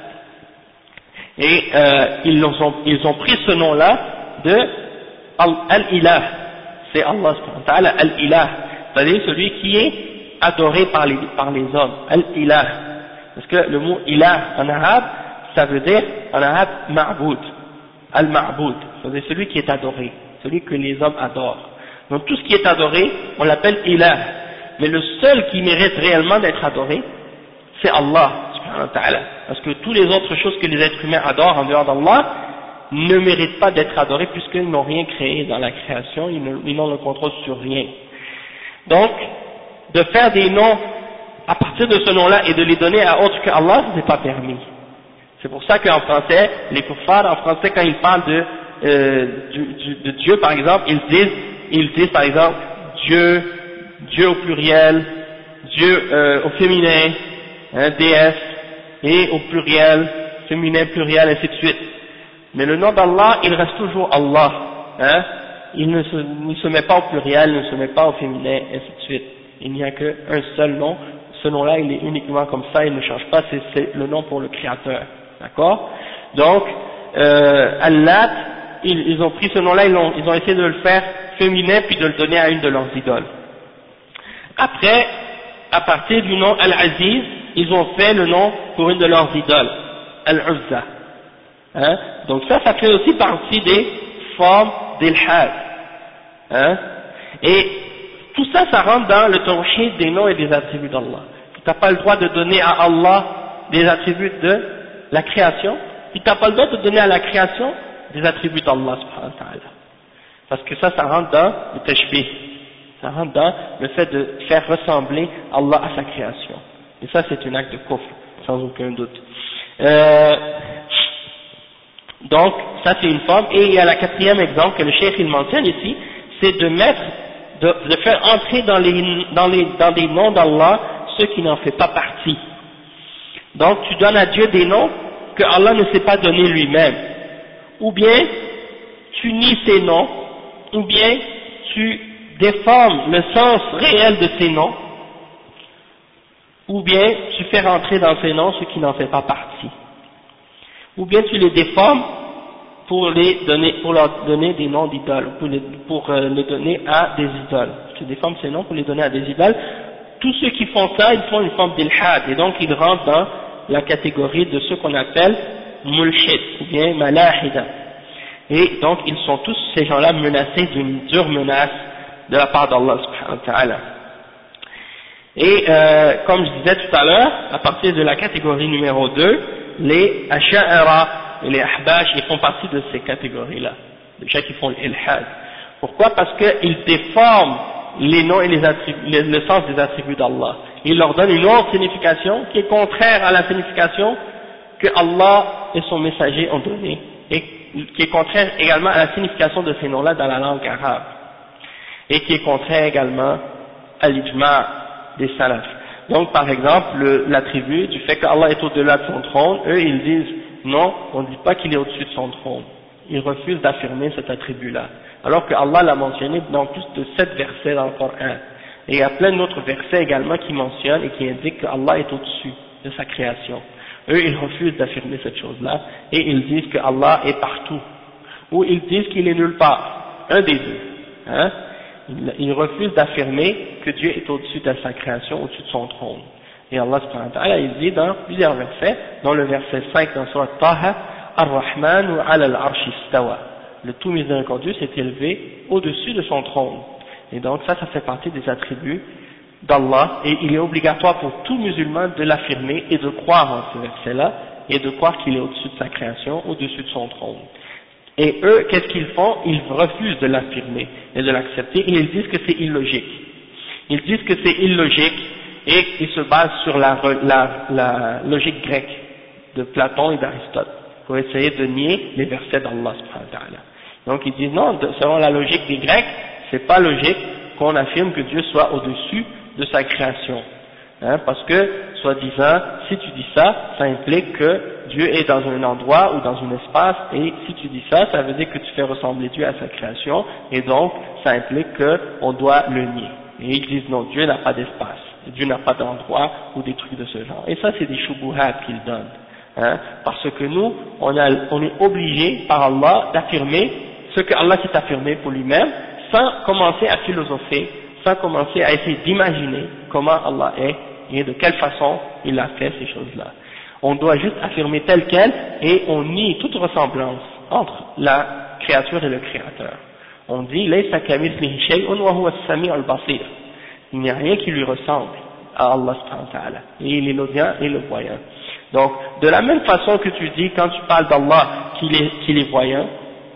Et ils ont pris ce nom-là de Al-Ilah. C'est Allah subhanahu wa ta'ala, Al-Ilah. C'est-à-dire celui qui est adoré par les hommes. Al-Ilah. Parce que le mot Ilah en arabe, ça veut dire en arabe Ma'boud. Al-Ma'boud. C'est-à-dire celui qui est adoré. Celui que les hommes adorent. Donc tout ce qui est adoré, on l'appelle Ilah. Mais le seul qui mérite réellement d'être adoré, c'est Allah subhanahu wa ta'ala. Parce que toutes les autres choses que les êtres humains adorent en dehors d'Allah ne méritent pas d'être adorés puisqu'ils n'ont rien créé dans la création, ils n'ont le contrôle sur rien. Donc, de faire des noms à partir de ce nom-là et de les donner à autre que Allah, ce n'est pas permis. C'est pour ça qu'en français, les kuffars, en français, quand ils parlent de Dieu, par exemple, ils disent par exemple Dieu au pluriel, Dieu au féminin, déesse, et au pluriel, féminin, pluriel, ainsi de suite. Mais le nom d'Allah, il reste toujours Allah. Il ne se met pas au pluriel, il ne se met pas au féminin, ainsi de suite. Il n'y a qu'un seul nom. Ce nom-là, il est uniquement comme ça, il ne change pas, c'est le nom pour le Créateur. D'accord? Donc, Allah, ils ont pris ce nom-là, ils ont essayé de le faire féminin, puis de le donner à une de leurs idoles. Après, à partir du nom Al-Aziz, ils ont fait le nom pour une de leurs idoles, Al-Uzza. Donc ça fait aussi partie des formes d'Ilhad. Et tout ça, ça rentre dans le tawhid des noms et des attributs d'Allah. Tu n'as pas le droit de donner à Allah des attributs de la création, tu n'as pas le droit de donner à la création des attributs d'Allah subhanahu wa ta'ala. Parce que ça rentre dans le tashbih. Ça rentre dans le fait de faire ressembler Allah à sa création. Et ça, c'est un acte de kufr, sans aucun doute. Donc, ça c'est une forme. Et il y a le quatrième exemple que le cheikh il mentionne ici, c'est de faire entrer dans des noms d'Allah ceux qui n'en font pas partie. Donc, tu donnes à Dieu des noms que Allah ne s'est pas donné lui-même. Ou bien, tu nies ces noms, ou bien, tu déformes le sens réel de ces noms, ou bien tu fais rentrer dans ces noms ceux qui n'en font pas partie, ou bien tu les déformes pour leur donner des noms d'idoles, pour les donner à des idoles. Tu déformes ces noms pour les donner à des idoles. Tous ceux qui font ça, ils font une forme d'ilhad, et donc ils rentrent dans la catégorie de ceux qu'on appelle mulhid, ou bien malahida. Et donc ils sont tous ces gens-là menacés d'une dure menace de la part d'Allah subhanahu wa ta'ala. Et comme je disais tout à l'heure, à partir de la catégorie numéro 2, les asha'ira et les ahbash, ils font partie de ces catégories-là, les gens qui font l'ilhad. Pourquoi? Parce qu'ils déforment les noms et le sens des attributs d'Allah. Ils leur donnent une autre signification qui est contraire à la signification que Allah et son messager ont donnée, et qui est contraire également à la signification de ces noms-là dans la langue arabe, et qui est contraire également à l'ijma' des salafs. Donc par exemple, l'attribut du fait qu'Allah est au-delà de son trône, eux ils disent non, on ne dit pas qu'il est au-dessus de son trône. Ils refusent d'affirmer cet attribut-là, alors que Allah l'a mentionné dans plus de 7 versets dans le Coran. Et il y a plein d'autres versets également qui mentionnent et qui indiquent qu'Allah est au-dessus de sa création. Eux ils refusent d'affirmer cette chose-là, et ils disent que Allah est partout, ou ils disent qu'il est nulle part, un des deux. Ils refusent d'affirmer que Dieu est au-dessus de sa création, au-dessus de son trône. Et Allah subhanahu wa ta'ala, il dit dans plusieurs versets, dans le verset 5 dans Surat Taha, Ar-Rahman ala al-Arsh istawa. Le tout miséricordieux s'est élevé au-dessus de son trône. Et donc ça fait partie des attributs d'Allah, et il est obligatoire pour tout musulman de l'affirmer et de croire en ce verset-là, et de croire qu'il est au-dessus de sa création, au-dessus de son trône. Et eux, qu'est-ce qu'ils font? Ils refusent de l'affirmer et de l'accepter, et ils disent que c'est illogique. Ils disent que c'est illogique, et ils se basent sur la logique grecque de Platon et d'Aristote, pour essayer de nier les versets d'Allah subhanahu wa ta'ala. Donc ils disent non, selon la logique des Grecs, c'est pas logique qu'on affirme que Dieu soit au-dessus de sa création. Parce que, soi-disant, si tu dis ça, ça implique que Dieu est dans un endroit ou dans un espace, et si tu dis ça, ça veut dire que tu fais ressembler Dieu à sa création, et donc ça implique qu'on doit le nier. Et ils disent non, Dieu n'a pas d'espace, Dieu n'a pas d'endroit, ou des trucs de ce genre. Et ça, c'est des shubuhat qu'ils donnent. Parce que nous, on est obligé par Allah d'affirmer ce que Allah s'est affirmé pour lui-même, sans commencer à philosopher, sans commencer à essayer d'imaginer comment Allah est, et de quelle façon il a fait ces choses-là. On doit juste affirmer tel quel, et on nie toute ressemblance entre la créature et le créateur. On dit laysa kamithlihi shay'un wa huwa as-sami'ul basir. Il n'y a rien qui lui ressemble à Allah subhanahu wa ta'ala, et il est l'audient et le voyant. Donc, de la même façon que tu dis quand tu parles d'Allah qu'il est voyant,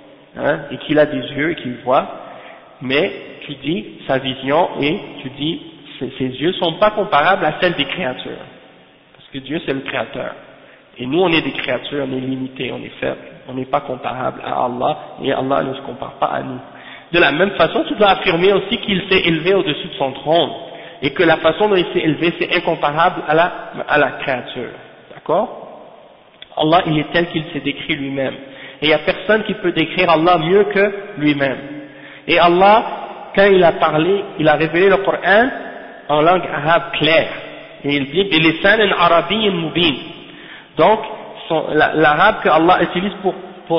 et qu'il a des yeux et qu'il voit, mais tu dis sa vision, et tu dis ses yeux sont pas comparables à celles des créatures, parce que Dieu c'est le créateur, et nous on est des créatures, on est limités, on est faibles, on n'est pas comparable à Allah, et Allah ne se compare pas à nous. De la même façon, tu dois affirmer aussi qu'il s'est élevé au-dessus de son trône, et que la façon dont il s'est élevé c'est incomparable à la créature, d'accord? Allah il est tel qu'il s'est décrit lui-même, et il n'y a personne qui peut décrire Allah mieux que lui-même. Et Allah, quand il a parlé, il a révélé le Coran en langue arabe claire, et il dit bilisan arabiyyin mubin. Donc l'arabe que Allah utilise pour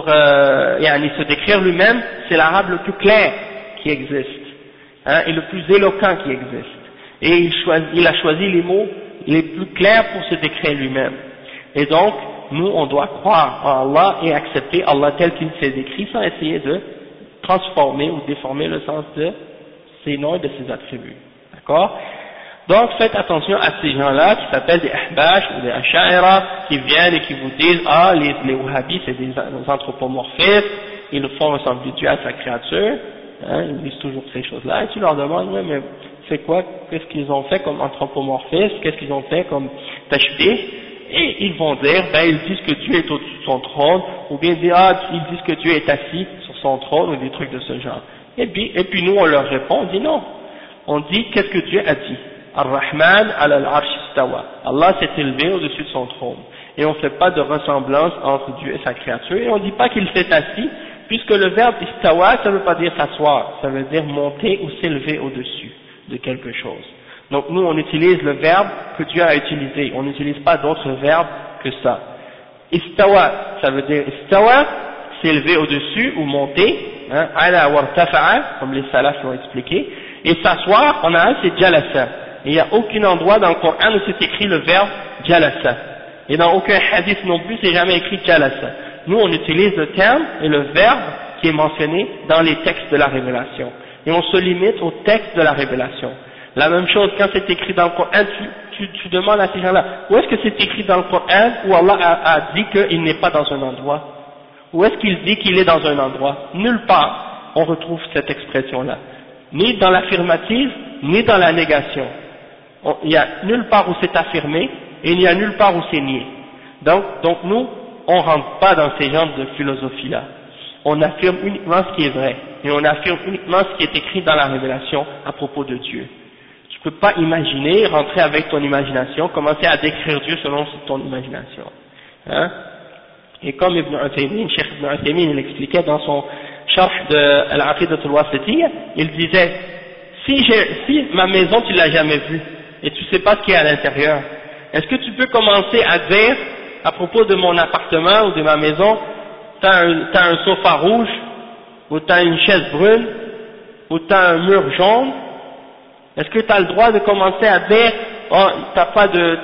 se décrire lui-même, c'est l'arabe le plus clair qui existe, et le plus éloquent qui existe, et il a choisi les mots les plus clairs pour se décrire lui-même. Et donc nous on doit croire en Allah et accepter Allah tel qu'il s'est décrit, sans essayer de transformer ou déformer le sens de ses noms et de ses attributs. D'accord? Donc faites attention à ces gens-là qui s'appellent des ahbash ou des asha'ira, qui viennent et qui vous disent les wahhabis c'est des anthropomorphistes, ils font ressembler Dieu à sa créature, ils disent toujours ces choses-là, et tu leur demandes mais c'est quoi, qu'est-ce qu'ils ont fait comme anthropomorphisme, qu'est-ce qu'ils ont fait comme tashbih, et ils vont dire ils disent que Dieu est au-dessus de son trône, ou bien ils disent que Dieu est assis sur son trône, ou des trucs de ce genre. Et puis nous on leur répond, on dit non, on dit qu'est-ce que Dieu a dit. Ar-Rahman ala al-Arsh istawa. Allah s'est élevé au-dessus de son trône. Et on ne fait pas de ressemblance entre Dieu et sa créature, et on ne dit pas qu'il s'est assis, puisque le verbe istawa, ça ne veut pas dire s'asseoir, ça veut dire monter ou s'élever au-dessus de quelque chose. Donc nous on utilise le verbe que Dieu a utilisé, on n'utilise pas d'autres verbes que ça. Istawa, ça veut dire istawa, s'élever au-dessus ou monter, ala wartafa'a, comme les salafs l'ont expliqué, et s'asseoir, en arabe c'est jalasa. Et il n'y a aucun endroit dans le Coran où c'est écrit le verbe jalasa. Et dans aucun hadith non plus c'est jamais écrit jalasa. Nous on utilise le terme et le verbe qui est mentionné dans les textes de la révélation. Et on se limite au texte de la révélation. La même chose quand c'est écrit dans le Coran, tu demandes à ces gens-là, où est-ce que c'est écrit dans le Coran où Allah a dit qu'il n'est pas dans un endroit? Où est-ce qu'il dit qu'il est dans un endroit? Nulle part on retrouve cette expression-là. Ni dans l'affirmative, ni dans la négation. Il n'y a nulle part où c'est affirmé, et il n'y a nulle part où c'est nié. Donc nous, on rentre pas dans ces genres de philosophie-là. On affirme uniquement ce qui est vrai, et on affirme uniquement ce qui est écrit dans la révélation à propos de Dieu. Tu peux pas imaginer, rentrer avec ton imagination, commencer à décrire Dieu selon ton imagination. Et comme Cheikh Ibn Uthaymin, il expliquait dans son sharh de Al-Aqidat al-Wasitiyya, il disait, si ma maison tu l'as jamais vue, et tu sais pas ce qu'il y a à l'intérieur, est-ce que tu peux commencer à dire, à propos de mon appartement ou de ma maison, t'as un sofa rouge, ou t'as une chaise brune, ou t'as un mur jaune? Est-ce que tu as le droit de commencer à dire, t'as pas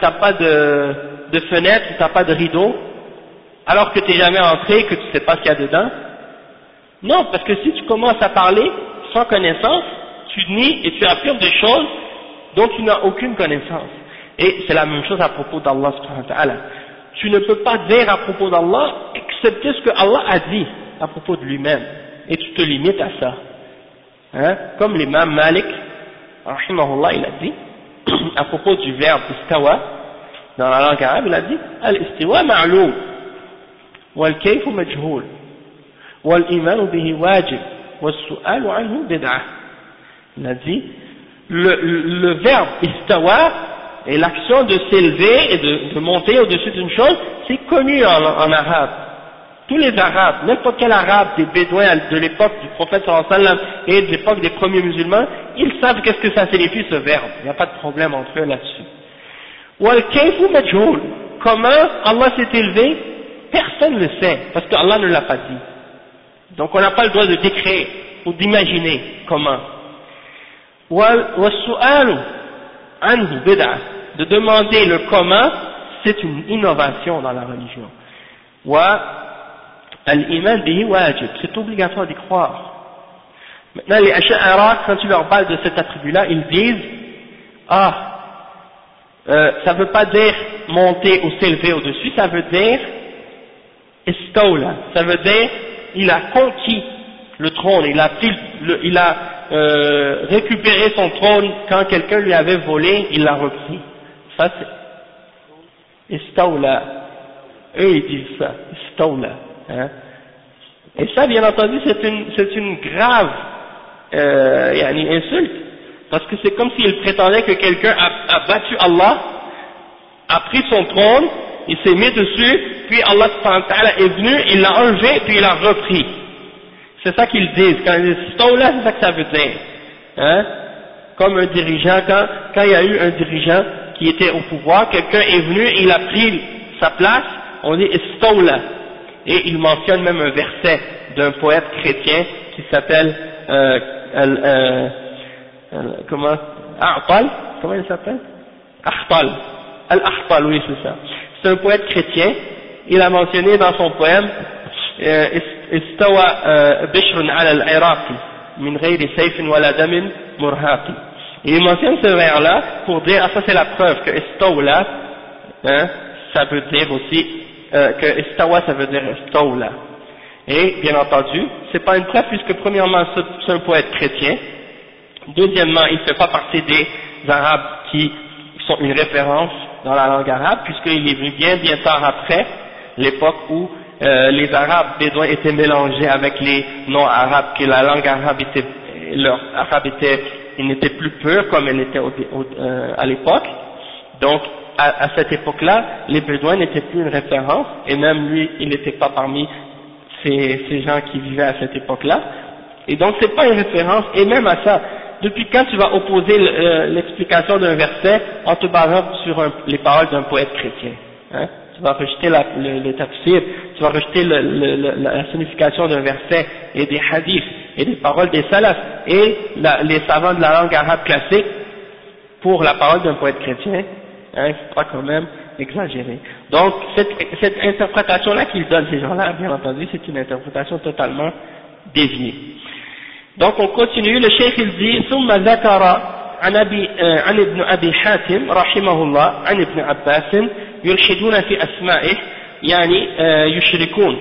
de fenêtre, ou t'as pas de rideau, alors que tu n'es jamais entré et que tu ne sais pas ce qu'il y a dedans? Non, parce que si tu commences à parler sans connaissance, tu nies et tu affirmes des choses dont tu n'as aucune connaissance. Et c'est la même chose à propos d'Allah subhanahu wa ta'ala. Tu ne peux pas dire à propos d'Allah excepté ce que Allah a dit à propos de lui-même. Et tu te limites à ça. Hein? Comme l'imam Malik, rahimahullah, il a dit, à propos du verbe istawa, dans la langue arabe, il a dit, al-istiwa ma'loum, wal-kayfu majhoul, wal-imanu bihi wajib, wal-su'alu anhu bid'ah. Il a dit, le verbe istawa, et l'action de s'élever et de monter au-dessus d'une chose, c'est connu en arabe. Tous les arabes, n'importe quel arabe des bédouins de l'époque du prophète sallallahu alayhi wa sallam et de l'époque des premiers musulmans, ils savent qu'est-ce que ça signifie ce verbe. Il n'y a pas de problème entre eux là-dessus. Wal kayfu majhoul. Comment Allah s'est élevé? Personne ne le sait, parce que Allah ne l'a pas dit. Donc on n'a pas le droit de décrire ou d'imaginer comment. Wal su'alu anhu bid'ah. De demander le comment, c'est une innovation dans la religion. Wa al-iman bihi wajib, c'est obligatoire d'y croire. Maintenant les Ash'ara, quand tu leur parles de cet attribut-là, ils disent ça veut pas dire monter ou s'élever au-dessus, ça veut dire istawla, ça veut dire il a conquis le trône, il a récupéré son trône quand quelqu'un lui avait volé, il l'a repris. Ça c'est istawla. Eux ils disent ça, istawla. Hein? Et ça, bien entendu, c'est une grave insulte, parce que c'est comme s'il prétendait que quelqu'un a battu Allah, a pris son trône, il s'est mis dessus, puis Allah est venu, il l'a enlevé, puis il l'a repris. C'est ça qu'ils disent. Quand ils disent Stawla, c'est ça que ça veut dire. Hein? Comme un dirigeant, quand il y a eu un dirigeant qui était au pouvoir, quelqu'un est venu, il a pris sa place, on dit Stawla. Et il mentionne même un verset d'un poète chrétien qui s'appelle comment il s'appelle? Ahtal. Al-Ahtal, oui c'est ça. C'est un poète chrétien, il a mentionné dans son poème Istawa bishrun ala al-Iraqi min ghayri sayfin wala damin murhaqi. Et il mentionne ce vers-là pour dire, ça c'est la preuve que Istawla, ça veut dire aussi que istawa ça veut dire istawla. Et bien entendu, c'est pas une preuve puisque premièrement c'est un poète chrétien, deuxièmement il ne fait pas partie des arabes qui sont une référence dans la langue arabe puisqu'il est venu bien tard après l'époque où les arabes bédouins étaient mélangés avec les non arabes, que la langue arabe il n'était plus pur comme elle était à l'époque. Donc à cette époque-là, les Bédouins n'étaient plus une référence, et même lui, il n'était pas parmi ces gens qui vivaient à cette époque-là. Et donc, c'est pas une référence, et même à ça, depuis quand tu vas opposer l'explication d'un verset en te basant sur les paroles d'un poète chrétien, hein? Tu vas rejeter le tafsir, tu vas rejeter la signification d'un verset et des hadiths et des paroles des salafs et les savants de la langue arabe classique pour la parole d'un poète chrétien. Hein, c'est pas quand même exagéré. Donc cette interprétation-là qu'ils donnent ces gens-là, bien entendu, c'est une interprétation totalement déviée. Donc on continue, le cheikh il dit ثم ذكر عن ابن أبي حاتم رحمه الله عن ابن عباس يلحدون في أسمائه يعني يشركون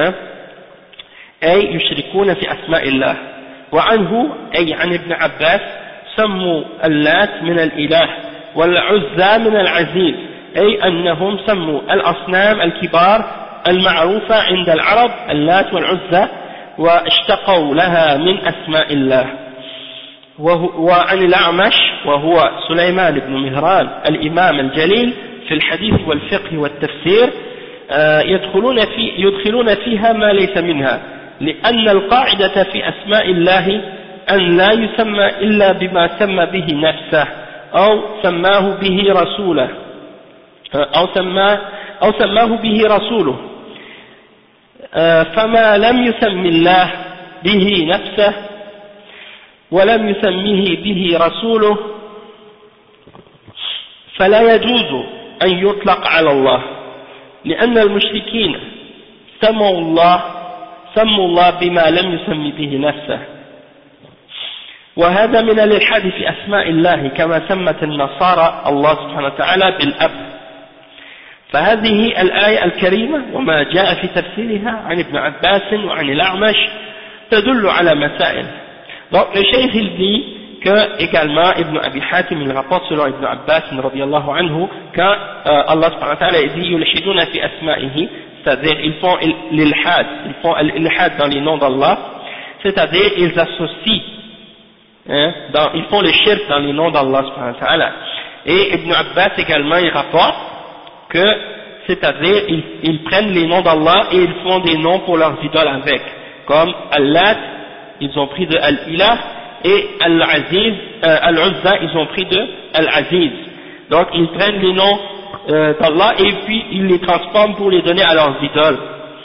أي يشركون في أسماء الله وعنه أي عن ابن عباس سموا اللات من الإله والعزى من العزيز أي أنهم سموا الأصنام الكبار المعروفة عند العرب اللات والعزى واشتقوا لها من أسماء الله. وعن الأعمش وهو سليمان بن مهران الإمام الجليل في الحديث والفقه والتفسير يدخلون فيها ما ليس منها لأن القاعدة في أسماء الله أن لا يسمى إلا بما سمى به نفسه أو سماه به رسوله أو سماه به رسوله فما لم يسم الله به نفسه ولم يسميه به رسوله فلا يجوز أن يطلق على الله لأن المشركين سموا الله بما لم يسم به نفسه وهذا من الإلحاد في أسماء الله كما سمت النصارى الله سبحانه وتعالى بالأب. فهذه الآية الكريمة وما جاء في تفسيرها عن ابن عباس وعن الأعمش تدل على مسائل. Donc le cheikh il dit que également Ibn Abi Hatim il rapporte selon Ibn Abbas radiyallahu anhu quand Allah subhanahu wa ta'ala dit yulhiduna fi asma'ihi, c'est-à-dire ils font l'ilhad, ils font l'ilhad dans les noms d'Allah, c'est-à-dire ils associent, ils font le shirk dans les noms d'Allah subhanahu wa ta'ala. Et Ibn Abbas également il rapporte que, c'est-à-dire ils prennent les noms d'Allah et ils font des noms pour leurs idoles avec, comme Al-Lat, ils ont pris de Al-Ilah, et Al-Aziz, Al-Uzza, ils ont pris de Al-Aziz. Donc ils prennent les noms d'Allah et puis ils les transforment pour les donner à leurs idoles,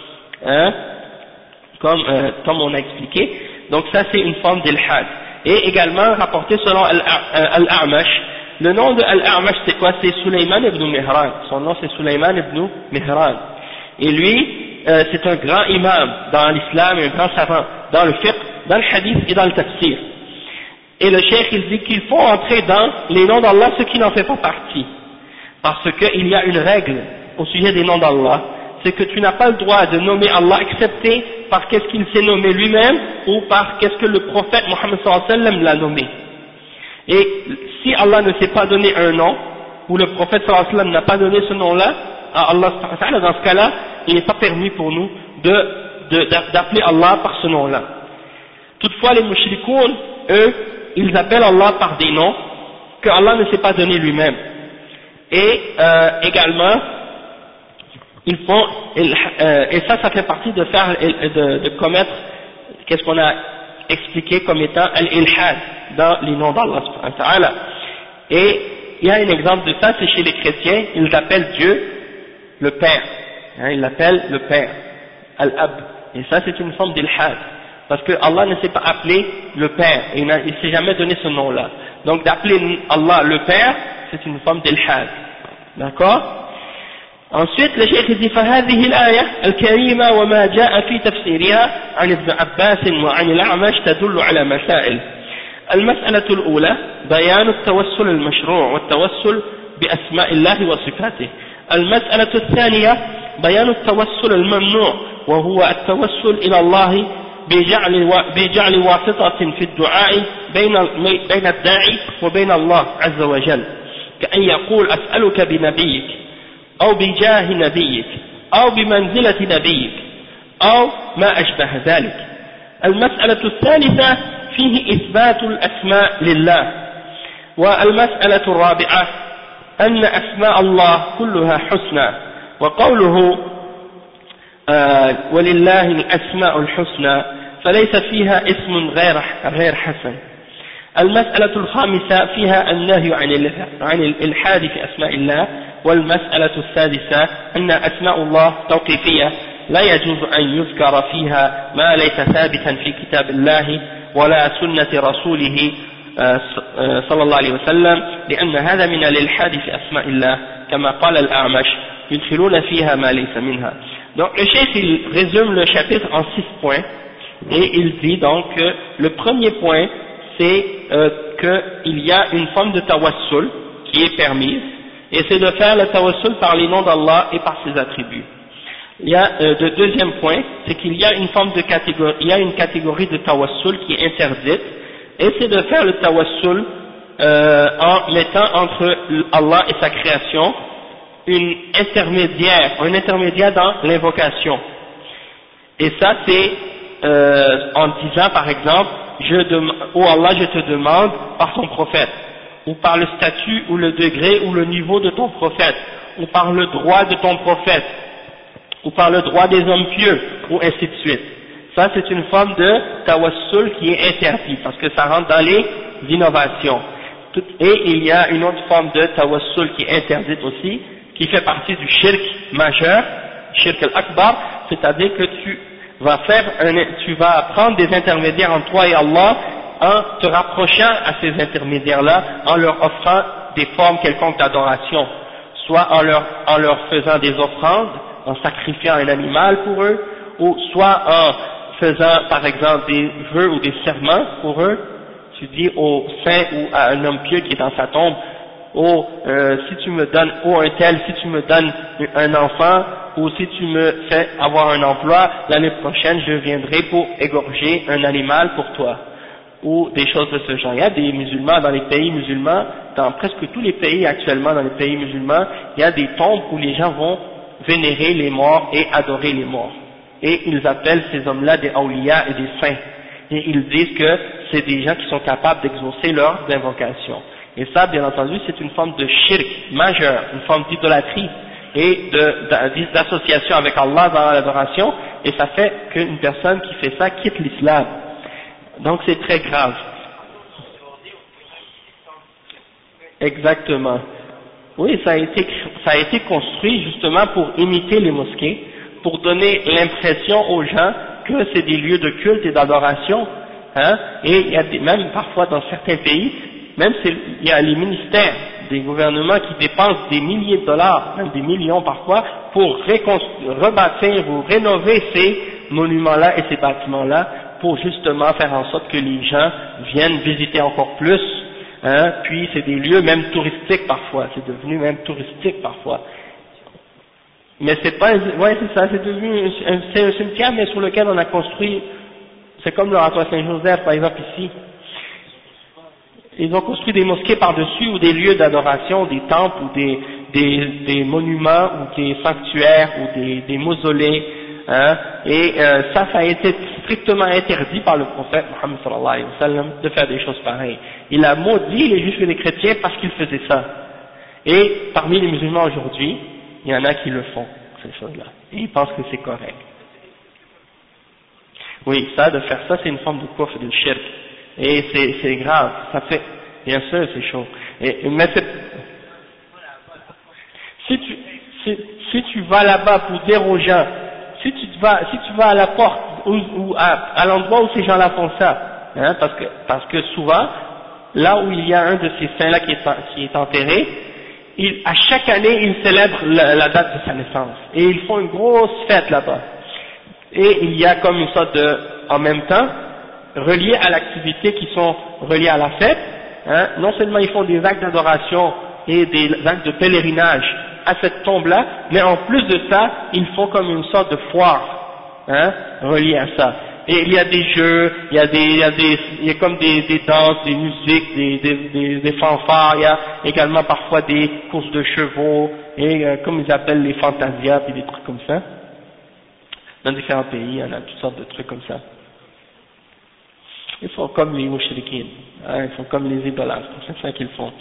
comme on a expliqué. Donc ça c'est une forme d'ilhad. Et également rapporté selon Al-A'mash, le nom de Al-A'mash c'est quoi? C'est Sulayman ibn Mihran, son nom c'est Sulayman ibn Mihran. Et lui, c'est un grand imam dans l'islam, un grand savant dans le fiqh, dans le hadith et dans le tafsir. Et le cheikh il dit qu'il faut entrer dans les noms d'Allah ce qui n'en fait pas partie. Parce qu'il y a une règle au sujet des noms d'Allah, c'est que tu n'as pas le droit de nommer Allah excepté par qu'est-ce qu'il s'est nommé lui-même ou par qu'est-ce que le prophète Mohammed sallallahu alayhi wa sallam l'a nommé. Et si Allah ne s'est pas donné un nom, ou le prophète sallallahu alayhi wa sallam n'a pas donné ce nom-là à Allah subhanahu wa ta'ala, dans ce cas-là, il n'est pas permis pour nous d'appeler Allah par ce nom-là. Toutefois, les mushrikoun, eux, ils appellent Allah par des noms que Allah ne s'est pas donné lui-même. Et également, ils font, et ça fait partie de faire, de commettre, qu'est-ce qu'on a expliqué comme étant al-ilhad dans les noms d'Allah subhanahu wa ta'ala. Et il y a un exemple de ça, c'est chez les chrétiens, ils appellent Dieu le Père, ils l'appellent le Père, Al-Ab, et ça c'est une forme d'ilhad, parce que Allah ne s'est pas appelé le Père, et il ne s'est jamais donné ce nom-là. Donc d'appeler Allah le Père, c'est une forme d'ilhad. D'accord? Ensuite, le cheikh dit فهذه الآية الكريمة وما جاء في تفسيرها عن ابن عباس وعن الأعمش تدل على مسائل. المسألة الأولى بيان التوسل المشروع والتوسل بأسماء الله وصفاته. المسألة الثانية بيان التوسل الممنوع وهو التوسل إلى الله بجعل واسطة في الدعاء بين الداعي وبين الله عز وجل، كأن يقول أسألك بنبيك أو بجاه نبيك أو بمنزلة نبيك أو ما أشبه ذلك. المسألة الثالثة فيه إثبات الأسماء لله. والمسألة الرابعة أن أسماء الله كلها حسنى، وقوله ولله الأسماء الحسنى فليس فيها اسم غير حسن. المسألة الخامسة فيها النهي عن الإلحاد في أسماء الله. والمسألة السادسة أن أسماء الله توقيفية لا يجوز أن يذكر فيها ما ليس ثابتا في كتاب الله ولا سنة رسوله صلى الله عليه وسلم، لأن هذا من الإلحاد في أسماء الله كما قال الأعمش يدخلون فيها ما ليس منها. Donc le chef il résume le chapitre en 6 points et il dit donc que le premier point c'est qu'il y a une forme de tawassul qui est permise, et c'est de faire le tawassul par les noms d'Allah et par ses attributs. Il y a le deuxième point, c'est qu'il y a une forme de catégorie, il y a une catégorie de tawassul qui est interdite, et c'est de faire le tawassul en mettant entre Allah et sa création un intermédiaire dans l'invocation. Et ça c'est en disant par exemple, oh Allah, je te demande par ton prophète, ou par le statut ou le degré ou le niveau de ton prophète, ou par le droit de ton prophète, ou par le droit des hommes pieux, ou ainsi de suite. Ça c'est une forme de tawassul qui est interdite, parce que ça rentre dans les innovations. Et il y a une autre forme de tawassul qui est interdite aussi, qui fait partie du shirk majeur, shirk al-akbar, c'est-à-dire que tu vas prendre des intermédiaires entre toi et Allah en te rapprochant à ces intermédiaires-là, en leur offrant des formes quelconques d'adoration, soit en leur faisant des offrandes, en sacrifiant un animal pour eux, ou soit en faisant par exemple des vœux ou des serments pour eux, tu dis au saint ou à un homme pieux qui est dans sa tombe, si tu me donnes, un tel, si tu me donnes un enfant, ou si tu me fais avoir un emploi, l'année prochaine je viendrai pour égorger un animal pour toi, ou des choses de ce genre. Il y a des musulmans dans les pays musulmans, dans presque tous les pays actuellement dans les pays musulmans, il y a des tombes où les gens vont vénérer les morts et adorer les morts. Et ils appellent ces hommes-là des awliya et des saints. Et ils disent que c'est des gens qui sont capables d'exaucer leurs invocations. Et ça, bien entendu, c'est une forme de shirk majeure, une forme d'idolâtrie et d'association avec Allah dans l'adoration, et ça fait qu'une personne qui fait ça quitte l'islam. Donc c'est très grave. Exactement. Oui, ça a été construit justement pour imiter les mosquées, pour donner l'impression aux gens que c'est des lieux de culte et d'adoration, hein, et il y a même parfois dans certains pays, même il y a les ministères des gouvernements qui dépensent des milliers de dollars, même des millions parfois, pour rebâtir ou rénover ces monuments-là et ces bâtiments-là, pour justement faire en sorte que les gens viennent visiter encore plus, hein, puis c'est des lieux même touristiques parfois, c'est devenu même touristique parfois. Mais c'est pas, ouais c'est ça, c'est devenu un cimetière mais sur lequel on a construit, c'est comme l'oratoire Saint-Joseph par exemple ici. Ils ont construit des mosquées par-dessus ou des lieux d'adoration, des temples ou des monuments ou des sanctuaires ou des mausolées, hein, et ça a été strictement interdit par le prophète Mohammed sallallahu alayhi wa sallam de faire des choses pareilles. Il a maudit les juifs et les chrétiens parce qu'ils faisaient ça. Et parmi les musulmans aujourd'hui, il y en a qui le font, ces choses-là, et ils pensent que c'est correct. Oui, ça, de faire ça, c'est une forme de kufr, de shirk. Et c'est grave, ça fait, bien sûr c'est chaud. Mais si tu vas là-bas pour dire aux gens, si tu vas à la porte ou à l'endroit où ces gens-là font ça, hein, parce que souvent, là où il y a un de ces saints-là qui est enterré, à chaque année ils célèbrent la date de sa naissance et ils font une grosse fête là-bas. Et il y a comme une sorte en même temps, reliés à l'activité qui sont reliés à la fête, hein, non seulement ils font des actes d'adoration et des actes de pèlerinage à cette tombe-là, mais en plus de ça, ils font comme une sorte de foire, hein, reliée à ça. Et il y a des jeux, il y a comme des danses, des musiques, des fanfares, il y a également parfois des courses de chevaux, et comme ils appellent les fantasias, et des trucs comme ça. Dans différents pays, il y en a toutes sortes de trucs comme ça. Ils sont comme les mouchriquins, hein, ils sont comme les idolâtres, c'est ça qu'ils font.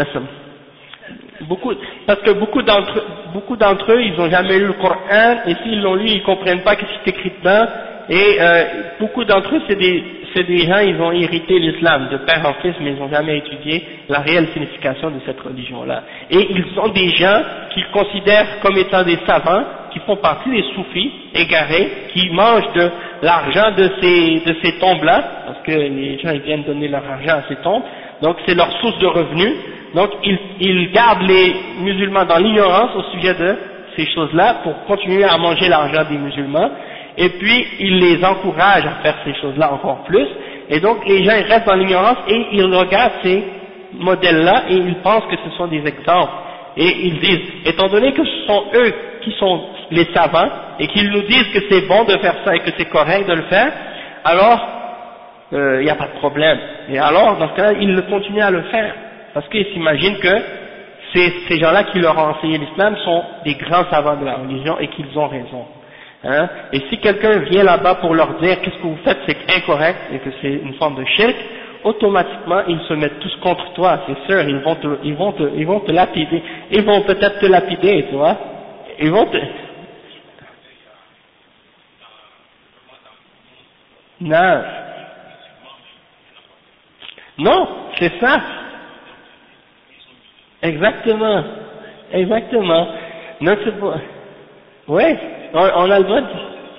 Parce que beaucoup d'entre eux, ils n'ont jamais lu le Coran, et s'ils l'ont lu, ils ne comprennent pas ce qui est écrit dedans, et beaucoup d'entre eux, c'est des gens, ils ont hérité l'islam de père en fils, mais ils n'ont jamais étudié la réelle signification de cette religion-là. Et ils sont des gens qu'ils considèrent comme étant des savants, qui font partie des soufis égarés, qui mangent de l'argent de ces tombes-là, parce que les gens ils viennent donner leur argent à ces tombes, donc c'est leur source de revenus, donc ils gardent les musulmans dans l'ignorance au sujet de ces choses-là pour continuer à manger l'argent des musulmans, et puis ils les encouragent à faire ces choses-là encore plus, et donc les gens ils restent dans l'ignorance et ils regardent ces modèles-là et ils pensent que ce sont des exemples, et ils disent, étant donné que ce sont eux qui sont les savants, et qu'ils nous disent que c'est bon de faire ça et que c'est correct de le faire, alors il n'y a pas de problème. Et alors, dans ce cas-là, ils le continuent à le faire, parce qu'ils s'imaginent que ces gens-là qui leur ont enseigné l'islam sont des grands savants de la religion et qu'ils ont raison. Hein? Et si quelqu'un vient là-bas pour leur dire qu'est-ce que vous faites c'est incorrect et que c'est une forme de shirk, automatiquement ils se mettent tous contre toi, c'est sûr, ils vont te lapider, ils vont peut-être te lapider, tu vois, ils vont te... Non, c'est ça. Exactement. Non, c'est pas... Ouais, on a le droit de...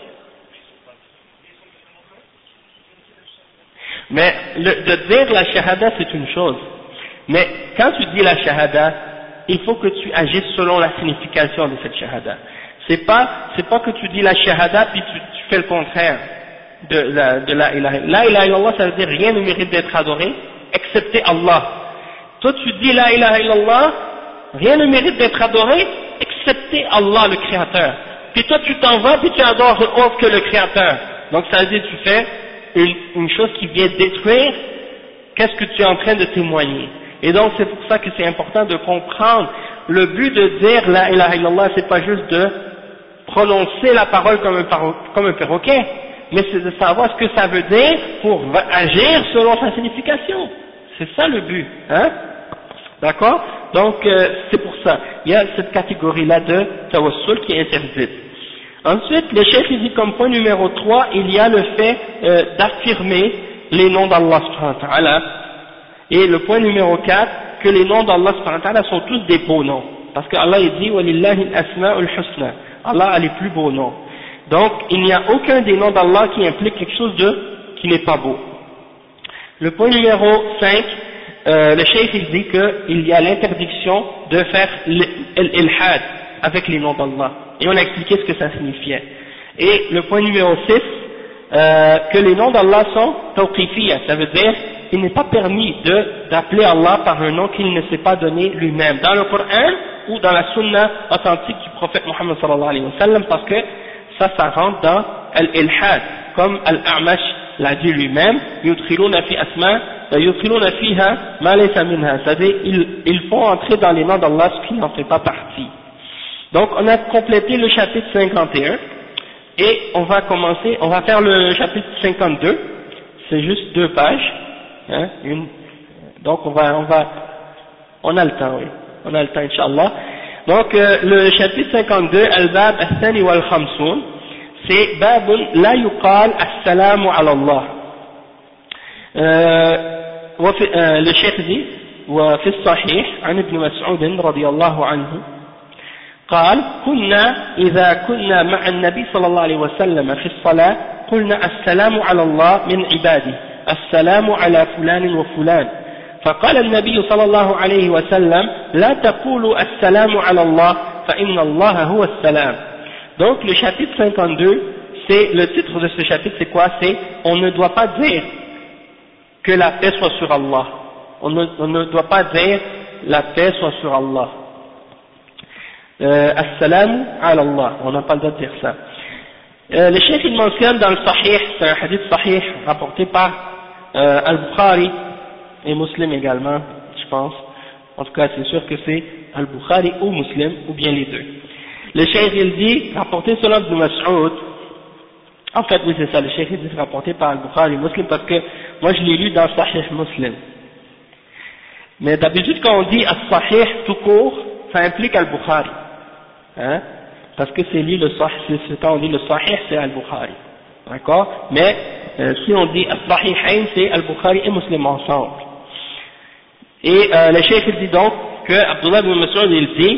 Mais de dire la shahada c'est une chose. Mais quand tu dis la shahada, il faut que tu agisses selon la signification de cette shahada. C'est pas que tu dis la shahada puis tu fais le contraire. de la ilaha illallah. La ilaha illallah, ça veut dire rien ne mérite d'être adoré, excepté Allah. Toi tu dis la ilaha illallah, rien ne mérite d'être adoré, excepté Allah le Créateur. Puis toi tu t'en vas, puis tu adores autre que le Créateur. Donc ça veut dire que tu fais une chose qui vient détruire qu'est-ce que tu es en train de témoigner. Et donc c'est pour ça que c'est important de comprendre le but de dire la ilaha illallah, c'est pas juste de prononcer la parole comme un perroquet, mais c'est de savoir ce que ça veut dire pour agir selon sa signification. C'est ça le but, hein? D'accord? Donc c'est pour ça, il y a cette catégorie-là de tawassul qui est interdite. Ensuite, le cheikh dit comme point numéro 3, il y a le fait d'affirmer les noms d'Allah subhanahu wa ta'ala. Et le point numéro 4, que les noms d'Allah subhanahu wa ta'ala sont tous des beaux noms. Parce qu'Allah il dit وَلِلَّهِ الْأَسْمَاءُ الْحُسْنَى. Allah a les plus beaux noms. Donc il n'y a aucun des noms d'Allah qui implique quelque chose qui n'est pas beau. Le point numéro 5, le cheikh il dit qu'il y a l'interdiction de faire l'ilhad avec les noms d'Allah. Et on a expliqué ce que ça signifiait. Et le point numéro 6, que les noms d'Allah sont tawqifiyya, ça veut dire il n'est pas permis d'appeler Allah par un nom qu'il ne s'est pas donné lui-même, dans le Coran ou dans la sunna authentique du prophète Muhammad sallallahu alayhi wa sallam, parce que ça rentre dans al-ilhad, comme Al-A'mash l'a dit lui-même, yudkhiluna fi asma, yudkhiluna fiha ma laysa minha, c'est-à-dire ils font entrer dans les noms d'Allah ce qui n'en fait pas partie. Donc on a complété le chapitre 51 et on va faire le chapitre 52, c'est juste 2 pages, hein, donc on a le temps, oui, on a le temps Inch'Allah. Donc le chapitre 52, al-bab al-thani wal-khamsoun, c'est babun la yuqal as-salamu ala Allah. Le cheikh dit وفي الصحيح عن ابن مسعود رضي الله عنه قال كنا إذا كنا مع النبي صلى الله عليه وسلم في الصلاة قلنا السلام على الله من عباده السلام على فلان وفلان فقال النبي صلى الله عليه وسلم لا تقولوا السلام على الله فإن الله هو السلام. Donc le chapitre 52, c'est le titre de ce chapitre, c'est quoi? C'est on ne doit pas dire que la paix soit sur Allah. On ne doit pas dire la paix soit sur Allah. As-salamu ala Allah, on n'a pas le droit de dire ça. Le cheikh il mentionne dans le Sahih, c'est un hadith Sahih rapporté par Al-Bukhari et Muslim également, je pense. En tout cas, c'est sûr que c'est Al-Bukhari ou Muslim, ou bien les deux. Le cheikh il dit, rapporté selon Ibn Mas'ud, en fait oui c'est ça, le cheikh il dit rapporté par Al-Bukhari et Muslim, parce que moi je l'ai lu dans Sahih Muslim. Mais d'habitude quand on dit As-Sahih tout court, ça implique Al-Bukhari. Hein? Parce que c'est lui le Sahih, quand on dit le Sahih c'est Al-Bukhari. D'accord? Mais si on dit As-Sahihayn c'est Al-Bukhari et Muslim ensemble. Et le cheikh il dit donc que Abdullah ibn Mas'ud il dit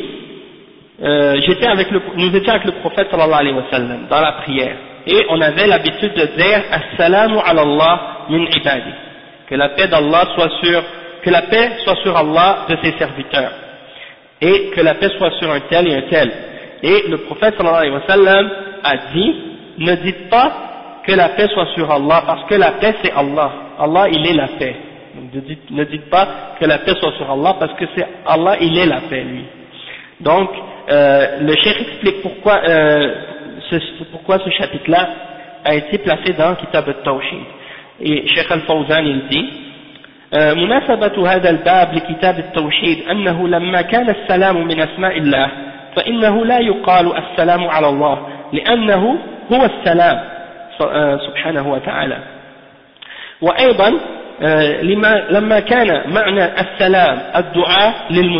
nous étions avec le prophète sallallahu alayhi wa sallam dans la prière et on avait l'habitude de dire Assalamu ala Allah min ibadi, que la paix d'Allah soit sur Allah de ses serviteurs et que la paix soit sur un tel et un tel. Et le prophète sallallahu alayhi wa sallam a dit ne dites pas que la paix soit sur Allah, parce que la paix c'est Allah, Allah il est la paix. Donc ne dites pas que la paix soit sur Allah, parce que c'est Allah il est la paix lui. Donc le cheikh explique pourquoi ce chapitre-là a été placé dans Kitab al-Tawhid. Et Cheikh Al-Fawzan il dit مناسبة هذا الباب لكتاب التوحيد أنه لما كان السلام من أسماء الله فإنه لا يقال السلام على الله لأنه هو السلام سبحانه وتعالى. وأيضا لما كان معنى السلام الدعاء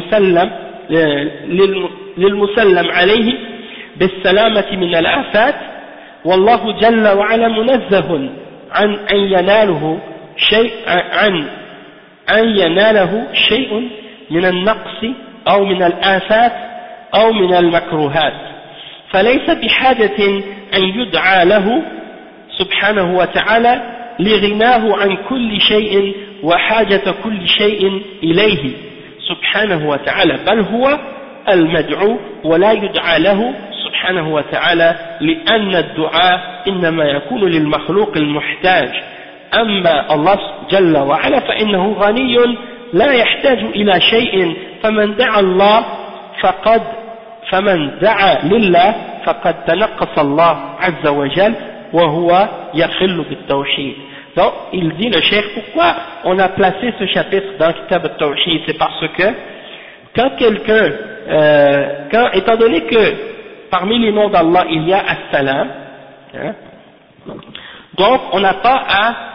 للمسلم عليه بالسلامة من الآفات والله جل وعلا منزه عن أن يناله شيء من النقص أو من الآفات أو من المكروهات، فليس بحاجة أن يدعى له سبحانه وتعالى لغناه عن كل شيء وحاجة كل شيء إليه سبحانه وتعالى، بل هو المدعو ولا يدعى له سبحانه وتعالى لأن الدعاء إنما يكون للمخلوق المحتاج أما الله جل وعلا فإنه غني لا يحتاج إلى شيء فمن دعا لله فقد تنقص الله عز وجل وهو يخل بالتوحيد. Donc il dit le cheikh, pourquoi on a placé ce chapitre dans le Kitab al-Tawhid, c'est parce que quand quelqu'un, étant donné que parmi les noms d'Allah il y a As-Salam, hein, donc on n'a pas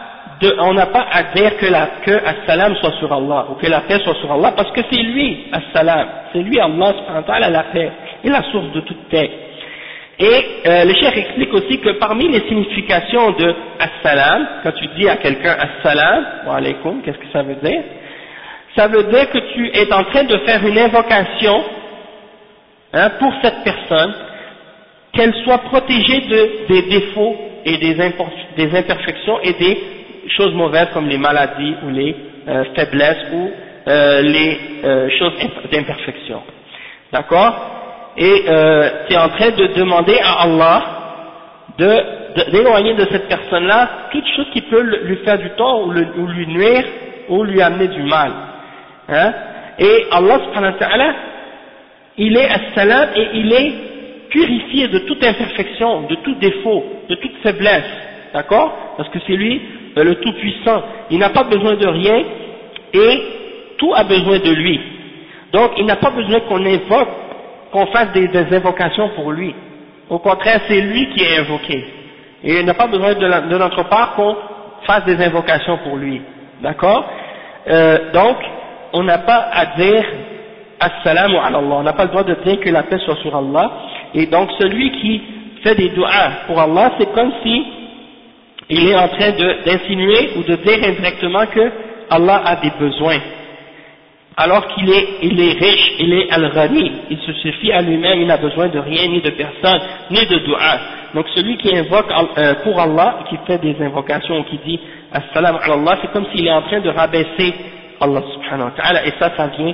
à dire que As-Salam soit sur Allah ou que la paix soit sur Allah, parce que c'est lui As-Salam, c'est lui Allah subhanahu wa ta'ala la paix et la source de toute paix. Et le cheikh explique aussi que parmi les significations de As-Salam, quand tu dis à quelqu'un As-Salam, wa alaykoum, qu'est-ce que ça veut dire? Ça veut dire que tu es en train de faire une invocation, hein, pour cette personne, qu'elle soit protégée des défauts et des imperfections et des choses mauvaises comme les maladies ou les faiblesses ou les choses d'imperfection. D'accord? Et tu es en train de demander à Allah d'éloigner de cette personne-là toute chose qui peut lui faire du tort ou lui nuire ou lui amener du mal. Hein? Et Allah subhanahu wa ta'ala, il est as-salam et il est purifié de toute imperfection, de tout défaut, de toute faiblesse. D'accord? Parce que c'est lui le tout-puissant. Il n'a pas besoin de rien et tout a besoin de lui. Donc il n'a pas besoin qu'on fasse des invocations pour lui. Au contraire, c'est lui qui est invoqué. Et il n'a pas besoin de notre part qu'on fasse des invocations pour lui. D'accord? Donc, on n'a pas à dire As-salamu ala Allah. On n'a pas le droit de dire que la paix soit sur Allah. Et donc, celui qui fait des du'as pour Allah, c'est comme si il est en train d'insinuer ou de dire indirectement que Allah a des besoins. Alors qu'il est riche, il est al-ghani, il se suffit à lui-même, il n'a besoin de rien, ni de personne, ni de dua. Donc celui qui invoque pour Allah, qui fait des invocations, qui dit As-salam ala Allah, c'est comme s'il est en train de rabaisser Allah subhanahu wa ta'ala, et ça vient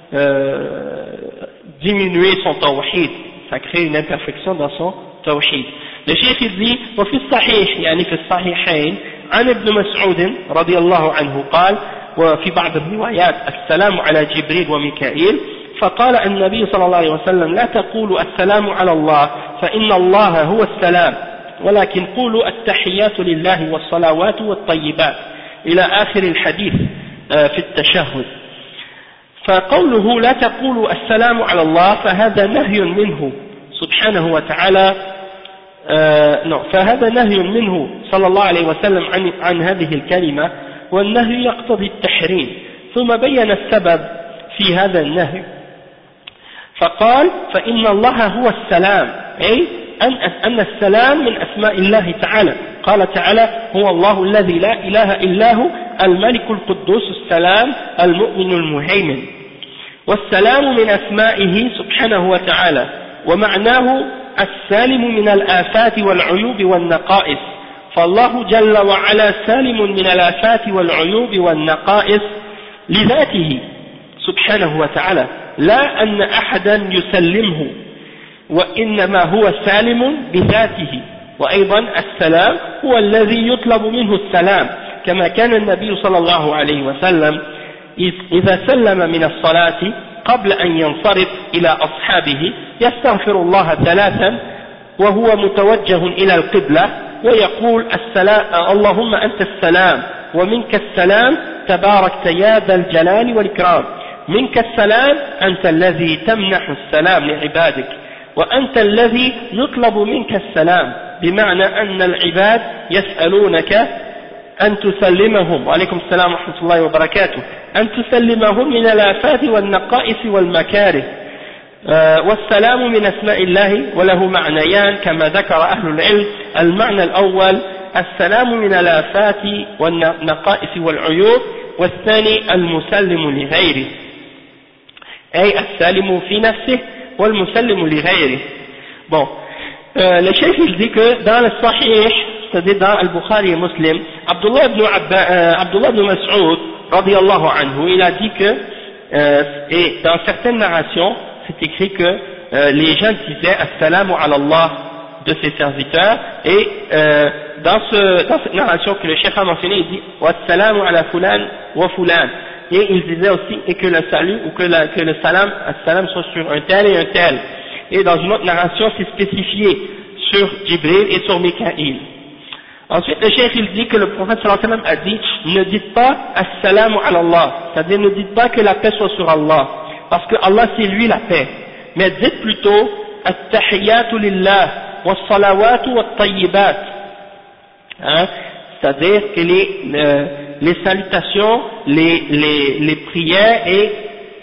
diminuer son tawhid, ça crée une imperfection dans son tawhid. Le cheikh il dit, وفي الصحيح يعني في الصحيحين عن ابن مسعود رضي الله عنه قال وفي بعض الروايات السلام على جبريل وميكائيل فقال النبي صلى الله عليه وسلم لا تقولوا السلام على الله فإن الله هو السلام ولكن قولوا التحيات لله والصلوات والطيبات إلى آخر الحديث في التشهد. فقوله لا تقولوا السلام على الله فهذا نهي منه سبحانه وتعالى فهذا نهي منه صلى الله عليه وسلم عن هذه الكلمة والنهي يقتضي التحريم ثم بين السبب في هذا النهي فقال فإن الله هو السلام أي أن السلام من أسماء الله تعالى قال تعالى هو الله الذي لا إله إلا هو الملك القدوس السلام المؤمن المهيمن والسلام من أسمائه سبحانه وتعالى ومعناه السالم من الآفات والعيوب والنقائص فالله جل وعلا سالم من الآفات والعيوب والنقائص لذاته سبحانه وتعالى لا أن أحدا يسلمه وإنما هو سالم بذاته وأيضا السلام هو الذي يطلب منه السلام كما كان النبي صلى الله عليه وسلم إذا سلم من الصلاة قبل أن ينصرف إلى أصحابه يستغفر الله ثلاثا وهو متوجه إلى القبلة ويقول السلام اللهم أنت السلام ومنك السلام تباركت يا ذا الجلال والإكرام منك السلام أنت الذي تمنح السلام لعبادك وأنت الذي يطلب منك السلام بمعنى أن العباد يسألونك أن تسلمهم وعليكم السلام ورحمة الله وبركاته أن تسلمهم من الآفات والنقائص والمكاره والسلام من أسماء الله وله معنيان كما ذكر أهل العلم المعنى الأول السلام من الآفات والنقائص والعيوب والثاني المسلم لغيره أي السالم في نفسه والمسلم لغيره. Bon, le chef il dit que dans le Sahih, c'est-à-dire dans Al-Bukhari et Muslim, Abdullah ibn Mas'ud radiyallahu anhu, il a dit que et dans certaines narrations c'est écrit que les gens disaient Assalamu ala Allah de ses serviteurs, et dans cette narration que le cheikh a mentionné, il dit Wassalamu ala fulan wa fulan, et il disait aussi et que le salut ou que le salam soit sur un tel et un tel, et dans une autre narration c'est spécifié sur Jibril et sur Mikaïl. Ensuite le cheikh il dit que le prophète sallallahu alayhi wa sallam a dit ne dites pas Assalamu ala Allah, c'est-à-dire ne dites pas que la paix soit sur Allah, parce que Allah c'est lui la paix, mais dites plutôt At-Tahiyyatu lillah was-salawatu wat-tayyibat, hein? C'est-à-dire que les salutations, les prières et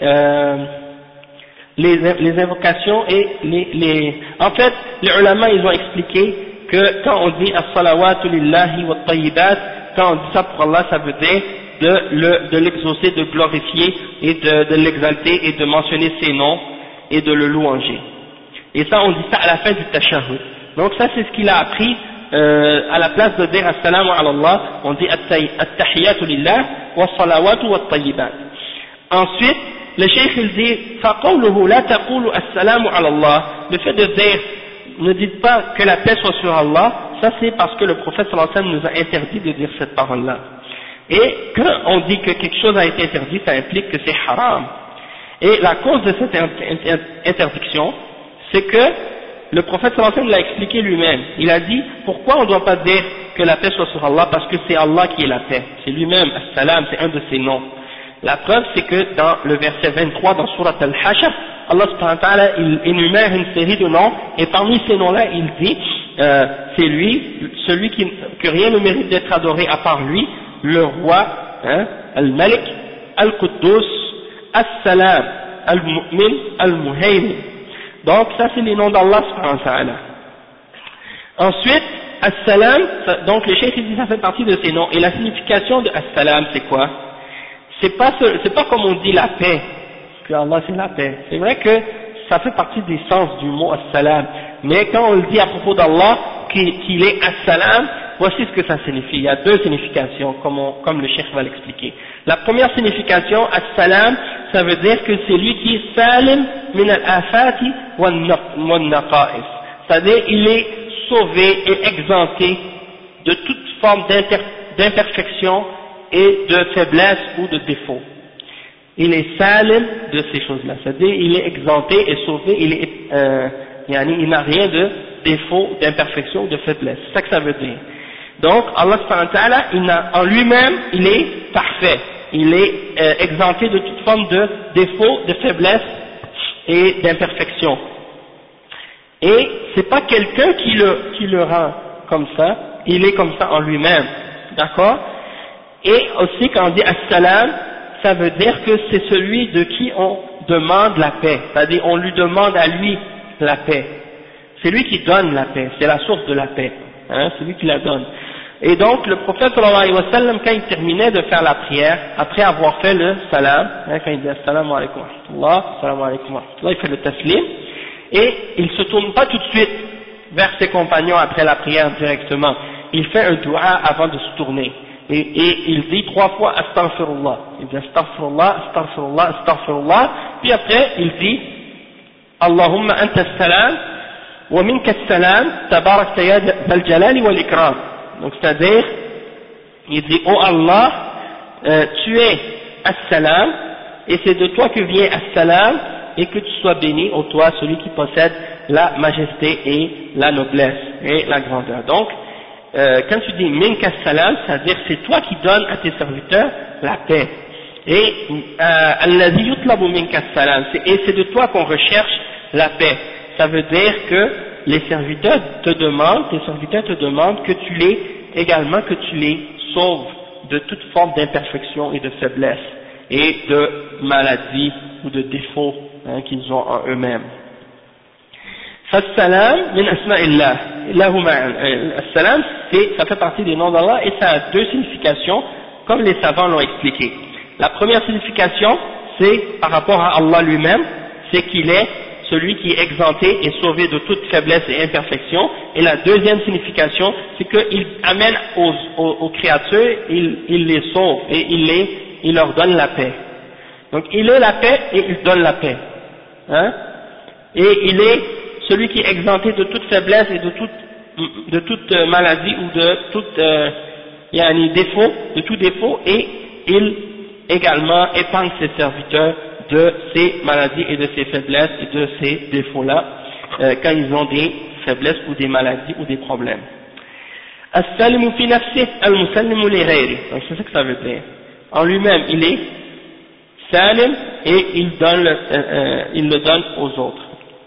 les invocations et en fait les ulama ils ont expliqué que quand on dit as-salawatu lillahi wat-tayyibat, quand on dit ça pour Allah, ça veut dire de l'exaucer, de glorifier et de l'exalter et de mentionner ses noms et de le louanger. Et ça on dit ça à la fin du tashahhud. Donc ça c'est ce qu'il a appris, à la place de dire assalamu ala Allah, on dit at-tahiyyatu lillah was-salawatu wat-tayyibat. Ensuite le cheikh il dit faqawluhu la taqulu assalamu ala Allah, le fait de dire ne dites pas que la paix soit sur Allah, ça c'est parce que le prophète sallallahu alayhi wa sallam nous a interdit de dire cette parole-là. Et quand on dit que quelque chose a été interdit, ça implique que c'est haram. Et la cause de cette interdiction, c'est que le prophète sallallahu alayhi wa sallam l'a expliqué lui-même. Il a dit pourquoi on ne doit pas dire que la paix soit sur Allah, parce que c'est Allah qui est la paix. C'est lui-même, as-salam, c'est un de ses noms. La preuve c'est que dans le verset 23 dans Surat Al-Hashr, Allah subhanahu wa ta'ala il énumère une série de noms, et parmi ces noms-là il dit c'est lui, celui que rien ne mérite d'être adoré à part lui, le roi, hein, Al-Malik, Al-Quddus, As-Salam, Al-Mu'min, Al-Muhaymin. Donc ça c'est les noms d'Allah subhanahu wa ta'ala. Ensuite As-Salam, donc le cheikh dit ça fait partie de ces noms, et la signification de As-Salam c'est quoi? C'est pas comme on dit la paix, que Allah c'est la paix. C'est vrai que ça fait partie des sens du mot as-salam, mais quand on le dit à propos d'Allah qu'il est as-salam, voici ce que ça signifie. Il y a deux significations, comme le cheikh va l'expliquer. La première signification, as-salam, ça veut dire que c'est lui qui est salim min al-afati wan-naqa'is, c'est-à-dire il est sauvé et exempté de toute forme d'imperfection et de faiblesse ou de défaut. Il est salim de ces choses-là, c'est-à-dire il est exempté et sauvé, il n'a rien de défaut, d'imperfection ou de faiblesse. C'est ça que ça veut dire. Donc Allah subhanahu wa ta'ala, en lui-même, il est parfait, il est exempté de toute forme de défaut, de faiblesse et d'imperfection. Et c'est pas quelqu'un qui le rend comme ça, il est comme ça en lui-même, d'accord? Et aussi quand on dit as-salam, ça veut dire que c'est celui de qui on demande la paix, c'est-à-dire on lui demande à lui la paix. C'est lui qui donne la paix, c'est la source de la paix, hein, c'est lui qui la donne. Et donc le prophète sallallahu alayhi wa sallam, quand il terminait de faire la prière, après avoir fait le salam, hein, quand il dit assalamu alaykum wa rahmatullah, assalamu alaykum wa rahmatullah, il fait le taslim, et il ne se tourne pas tout de suite vers ses compagnons après la prière directement, il fait un dua avant de se tourner. Et il dit 3 fois astaghfirullah, il dit astaghfirullah, astaghfirullah, astaghfirullah, puis après il dit Allahumma anta as-salam wa minka as-salam tabarakta ya dhal jalali wal ikram. Donc c'est-à-dire il dit oh Allah, tu es as-salam et c'est de toi que vient as-salam, et que tu sois béni, ô toi celui qui possède la majesté et la noblesse et la grandeur. Donc quand tu dis minka salam, c'est-à-dire c'est toi qui donnes à tes serviteurs la paix. Et alladhi yutlabu minka salam, et c'est de toi qu'on recherche la paix. Ça veut dire que les serviteurs te demandent que tu les sauves de toute forme d'imperfection et de faiblesse et de maladie ou de défaut, hein, qu'ils ont en eux-mêmes. As-salam min asma'illah, as-salam ça fait partie des noms d'Allah, et ça a deux significations comme les savants l'ont expliqué. La première signification c'est par rapport à Allah lui-même, c'est qu'il est celui qui est exempté et sauvé de toute faiblesse et imperfection, et la deuxième signification c'est qu'il amène aux créatures, il les sauve et il leur donne la paix. Donc il est la paix et il donne la paix, hein? et il est celui qui est exempté de toute faiblesse et de toute maladie ou de défaut, de tout défaut, et il également épargne ses serviteurs de ces maladies et de ces faiblesses et de ces défauts-là quand ils ont des faiblesses ou des maladies ou des problèmes. As-salimu fi nafsih, al-musallimu li ghayri. Donc c'est ça que ça veut dire. En lui-même, il est salim et il le donne aux autres.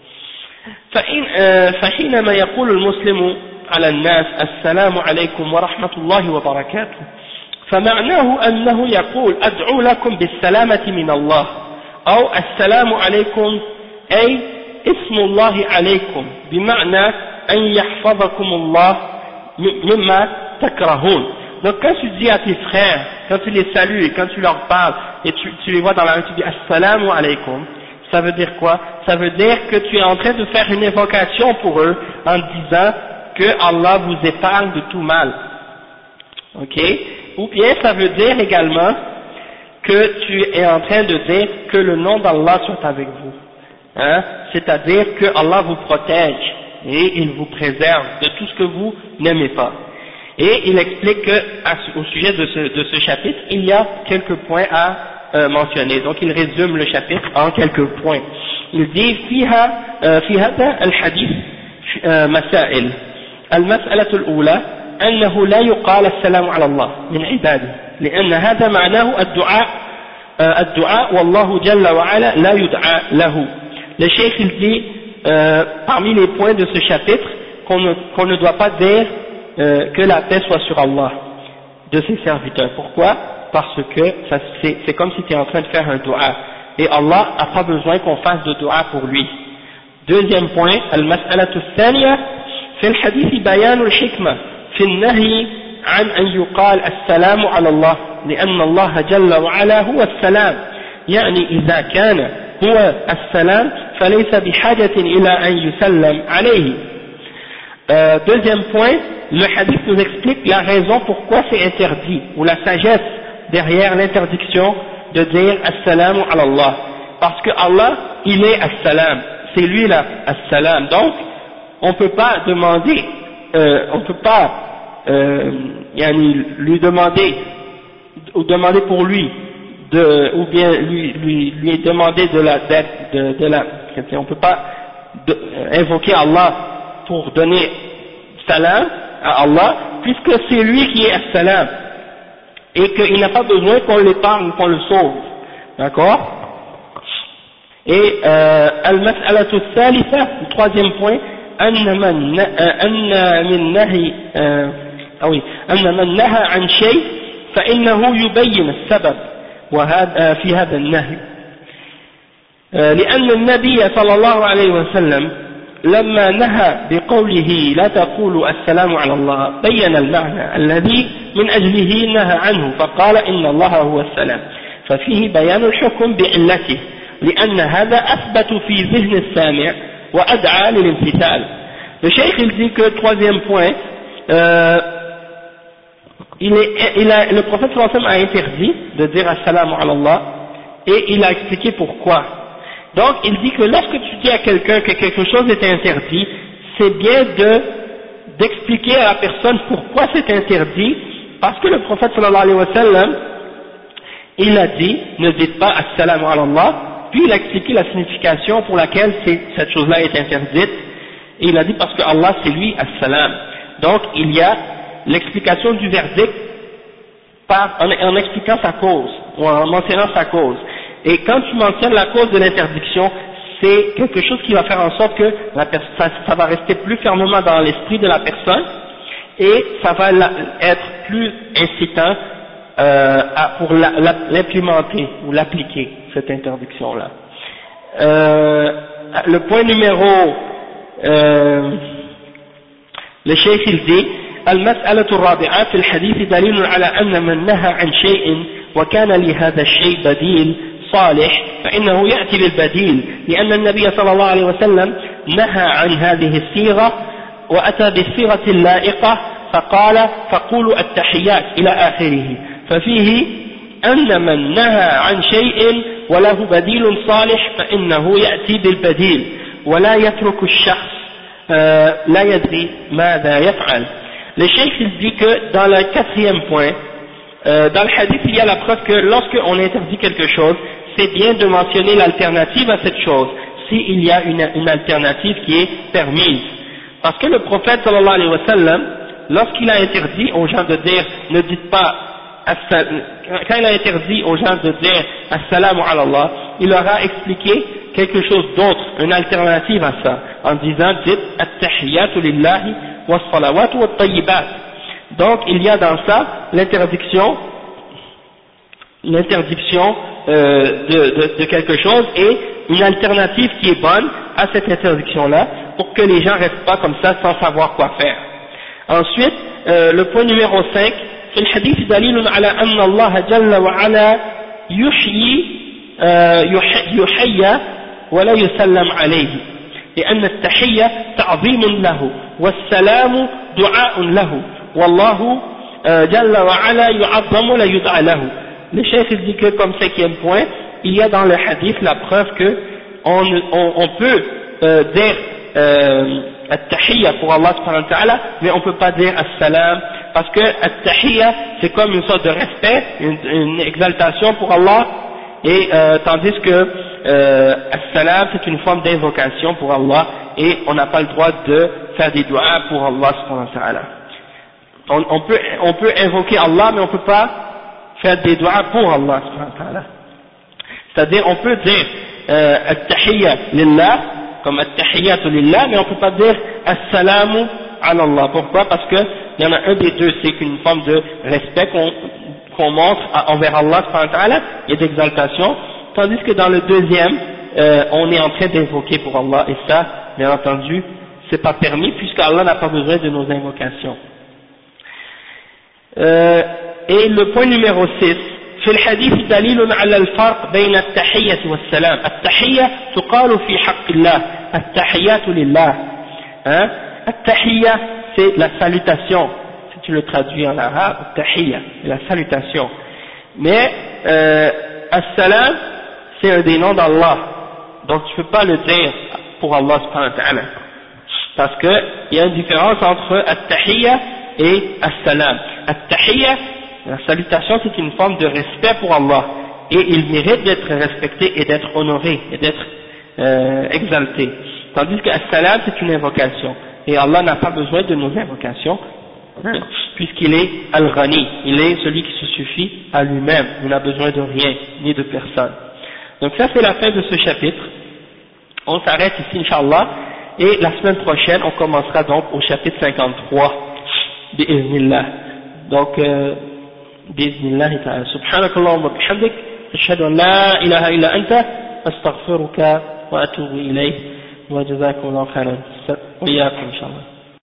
فحينما يقول المسلم على الناس السلام عليكم ورحمة الله وبركاته فمعناه أنه يقول أدعو لكم بالسلامة من الله أو السلام عليكم أي اسم الله عليكم بمعنى أن يحفظكم الله مما تكرهون. Donc quand tu dis à tes frères, quand tu les salues et quand tu leur parles et tu les vois dans la rue, tu dis assalamu alaykum, ça veut dire quoi? Ça veut dire que tu es en train de faire une invocation pour eux en disant que Allah vous épargne de tout mal. Ok? Ou bien ça veut dire également que tu es en train de dire que le nom d'Allah soit avec vous. Hein? C'est-à-dire que Allah vous protège et il vous préserve de tout ce que vous n'aimez pas. Et il explique que au sujet de ce chapitre, il y a quelques points à mentionner. Donc il résume le chapitre en quelques points. Il dit في هذا الحديث مسائل. المسألة الأولى أنه لا يقال السلام على الله من عباده لأن هذا معناه الدعاء والله جل وعلا لا يدعى له. Le cheikh il dit parmi les points de ce chapitre qu'on ne doit pas dire que la paix soit sur Allah de ses serviteurs. Pourquoi? Parce que c'est comme si tu es en train de faire un dua et Allah n'a pas besoin qu'on fasse de dua pour lui. Deuxième point, المسألة الثانية في الحديث بيان الحكمة في النهي عن أن يقال السلام على الله لأن الله جل وعلا هو السلام يعني إذا كان هو السلام فليس بحاجة إلى أن يسلم عليه. Deuxième point, le hadith nous explique la raison pourquoi c'est interdit, ou la sagesse derrière l'interdiction de dire Assalamu ala Allah. Parce que Allah, il est Assalam, c'est lui là, Assalam. Donc, on ne peut pas demander, lui demander, ou demander pour lui, ou bien lui demander on ne peut pas invoquer Allah pour donner salam à Allah, puisque c'est lui qui est as-salam, et qu'il n'a pas besoin qu'on l'épargne, qu'on le sauve, d'accord? Et al-mas'alatu thalitha, le troisième point, أن من نهى عن شيء فإنه يبين السبب وهذا في هذا النهي لأن النبي صلى الله عليه وسلم لما نهى بقوله لا تقولوا السلام على الله بين المعنى الذي من أجله نهى عنه فقال إن الله هو السلام ففيه بيان الحكم بعلته لأن هذا أثبت في ذهن السامع وأدعى للامتثال. Le cheikh il dit que troisième point, le prophète sallallahu alayhi wa sallam a interdit de dire assalamu ala Allah et il a expliqué pourquoi. Donc il dit que lorsque tu dis à quelqu'un que quelque chose est interdit, c'est bien d'expliquer à la personne pourquoi c'est interdit, parce que le prophète sallallahu alayhi wa sallam il a dit ne dites pas assalamu ala Allah, puis il a expliqué la signification pour laquelle cette chose-là est interdite, et il a dit parce que Allah c'est lui as-salam. Donc il y a l'explication du verdict en expliquant sa cause, ou en mentionnant sa cause. Et quand tu mentionnes la cause de l'interdiction, c'est quelque chose qui va faire en sorte que ça va rester plus fermement dans l'esprit de la personne, et ça va être plus incitant pour l'implémenter ou l'appliquer, cette interdiction-là. Le point numéro, le cheikh il dit المسألة الرابعة في الحديث دليل على أن من نهى عن شيء وكان لهذا الشيء بديل صالح فإنه يأتي بالبديل لأن النبي صلى الله عليه وسلم نهى عن هذه الصيغة وأتى بالصيغة اللائقة فقال فقولوا التحيات إلى آخره ففيه أن من نهى عن شيء وله بديل صالح فإنه يأتي بالبديل ولا يترك الشخص لا يدري ماذا يفعل. Le cheikh il dit que dans le quatrième point, dans le hadith il y a la preuve que lorsqu'on interdit quelque chose, c'est bien de mentionner l'alternative à cette chose, s'il y a une alternative qui est permise. Parce que le prophète sallallahu alayhi wa sallam, lorsqu'il a interdit aux gens de dire ne dites pas quand il a interdit aux gens de dire assalamu ala Allah, il leur a expliqué quelque chose d'autre, une alternative à ça, en disant dites at-tahiyyatu lillahi was-salawatu wat-tayyibat. Donc il y a dans ça l'interdiction de quelque chose et une alternative qui est bonne à cette interdiction là, pour que les gens restent pas comme ça sans savoir quoi faire. Ensuite, le point numéro 5, في الحديث دليل على أن الله جل وعلا يحيى ولا يسلم عليه، لأن التحية تعظيم له والسلام دعاء له والله جل وعلا يعظم ولا يدعى له. Le chef dit que comme cinquième point, il y a dans le hadith la preuve que on peut dire at-tahiyya pour Allah subhanahu wa ta'ala, mais on peut pas dire as-salam, parce que at-tahiyya c'est comme une sorte de respect, une exaltation pour Allah, et tandis que as-salam c'est une forme d'invocation pour Allah, et on n'a pas le droit de faire des du'a pour Allah subhanahu wa ta'ala. On peut invoquer Allah, mais on peut pas faire des du'a pour Allah subhanahu wa ta'ala. C'est-à-dire on peut dire at-tahiyya lillah comme at-tahiyyatu lillah, mais on peut pas dire as-salamu ala Allah. Pourquoi? Parce que il y en a un des deux, c'est qu'une forme de respect qu'on montre envers Allah subhanahu wa ta'ala et d'exaltation, tandis que dans le deuxième, on est en train d'invoquer pour Allah, et ça, bien entendu, c'est pas permis puisque Allah n'a pas besoin de nos invocations. Et le point numéro 6, في الحديث دليل على الفرق بين التحية والسلام. التحية تقال في حق الله، التحيات لله. التحية c'est la salutation, si tu le traduis en arabe, التحية c'est la salutation. Mais as-salam c'est un des noms d'Allah, donc tu peux pas le dire pour Allah subhanahu wa ta'ala, parce que il y a une différence entre at-tahiyya et as-salam. At-tahiyya, la salutation, c'est une forme de respect pour Allah, et il mérite d'être respecté et d'être honoré et d'être exalté, tandis que as-salam c'est une invocation, et Allah n'a pas besoin de nos invocations, puisqu'il est al-ghani, il est celui qui se suffit à lui-même, il n'a besoin de rien ni de personne. Donc ça c'est la fin de ce chapitre. On s'arrête ici Inch'Allah, et la semaine prochaine on commencera donc au chapitre 53 bi'iznillah. Donc بإذن الله تعالى. سبحانك اللهم وبحمدك أشهد أن لا إله إلا أنت أستغفرك وأتوب إليك وجزاكم الله خيرا وإياكم إن شاء الله.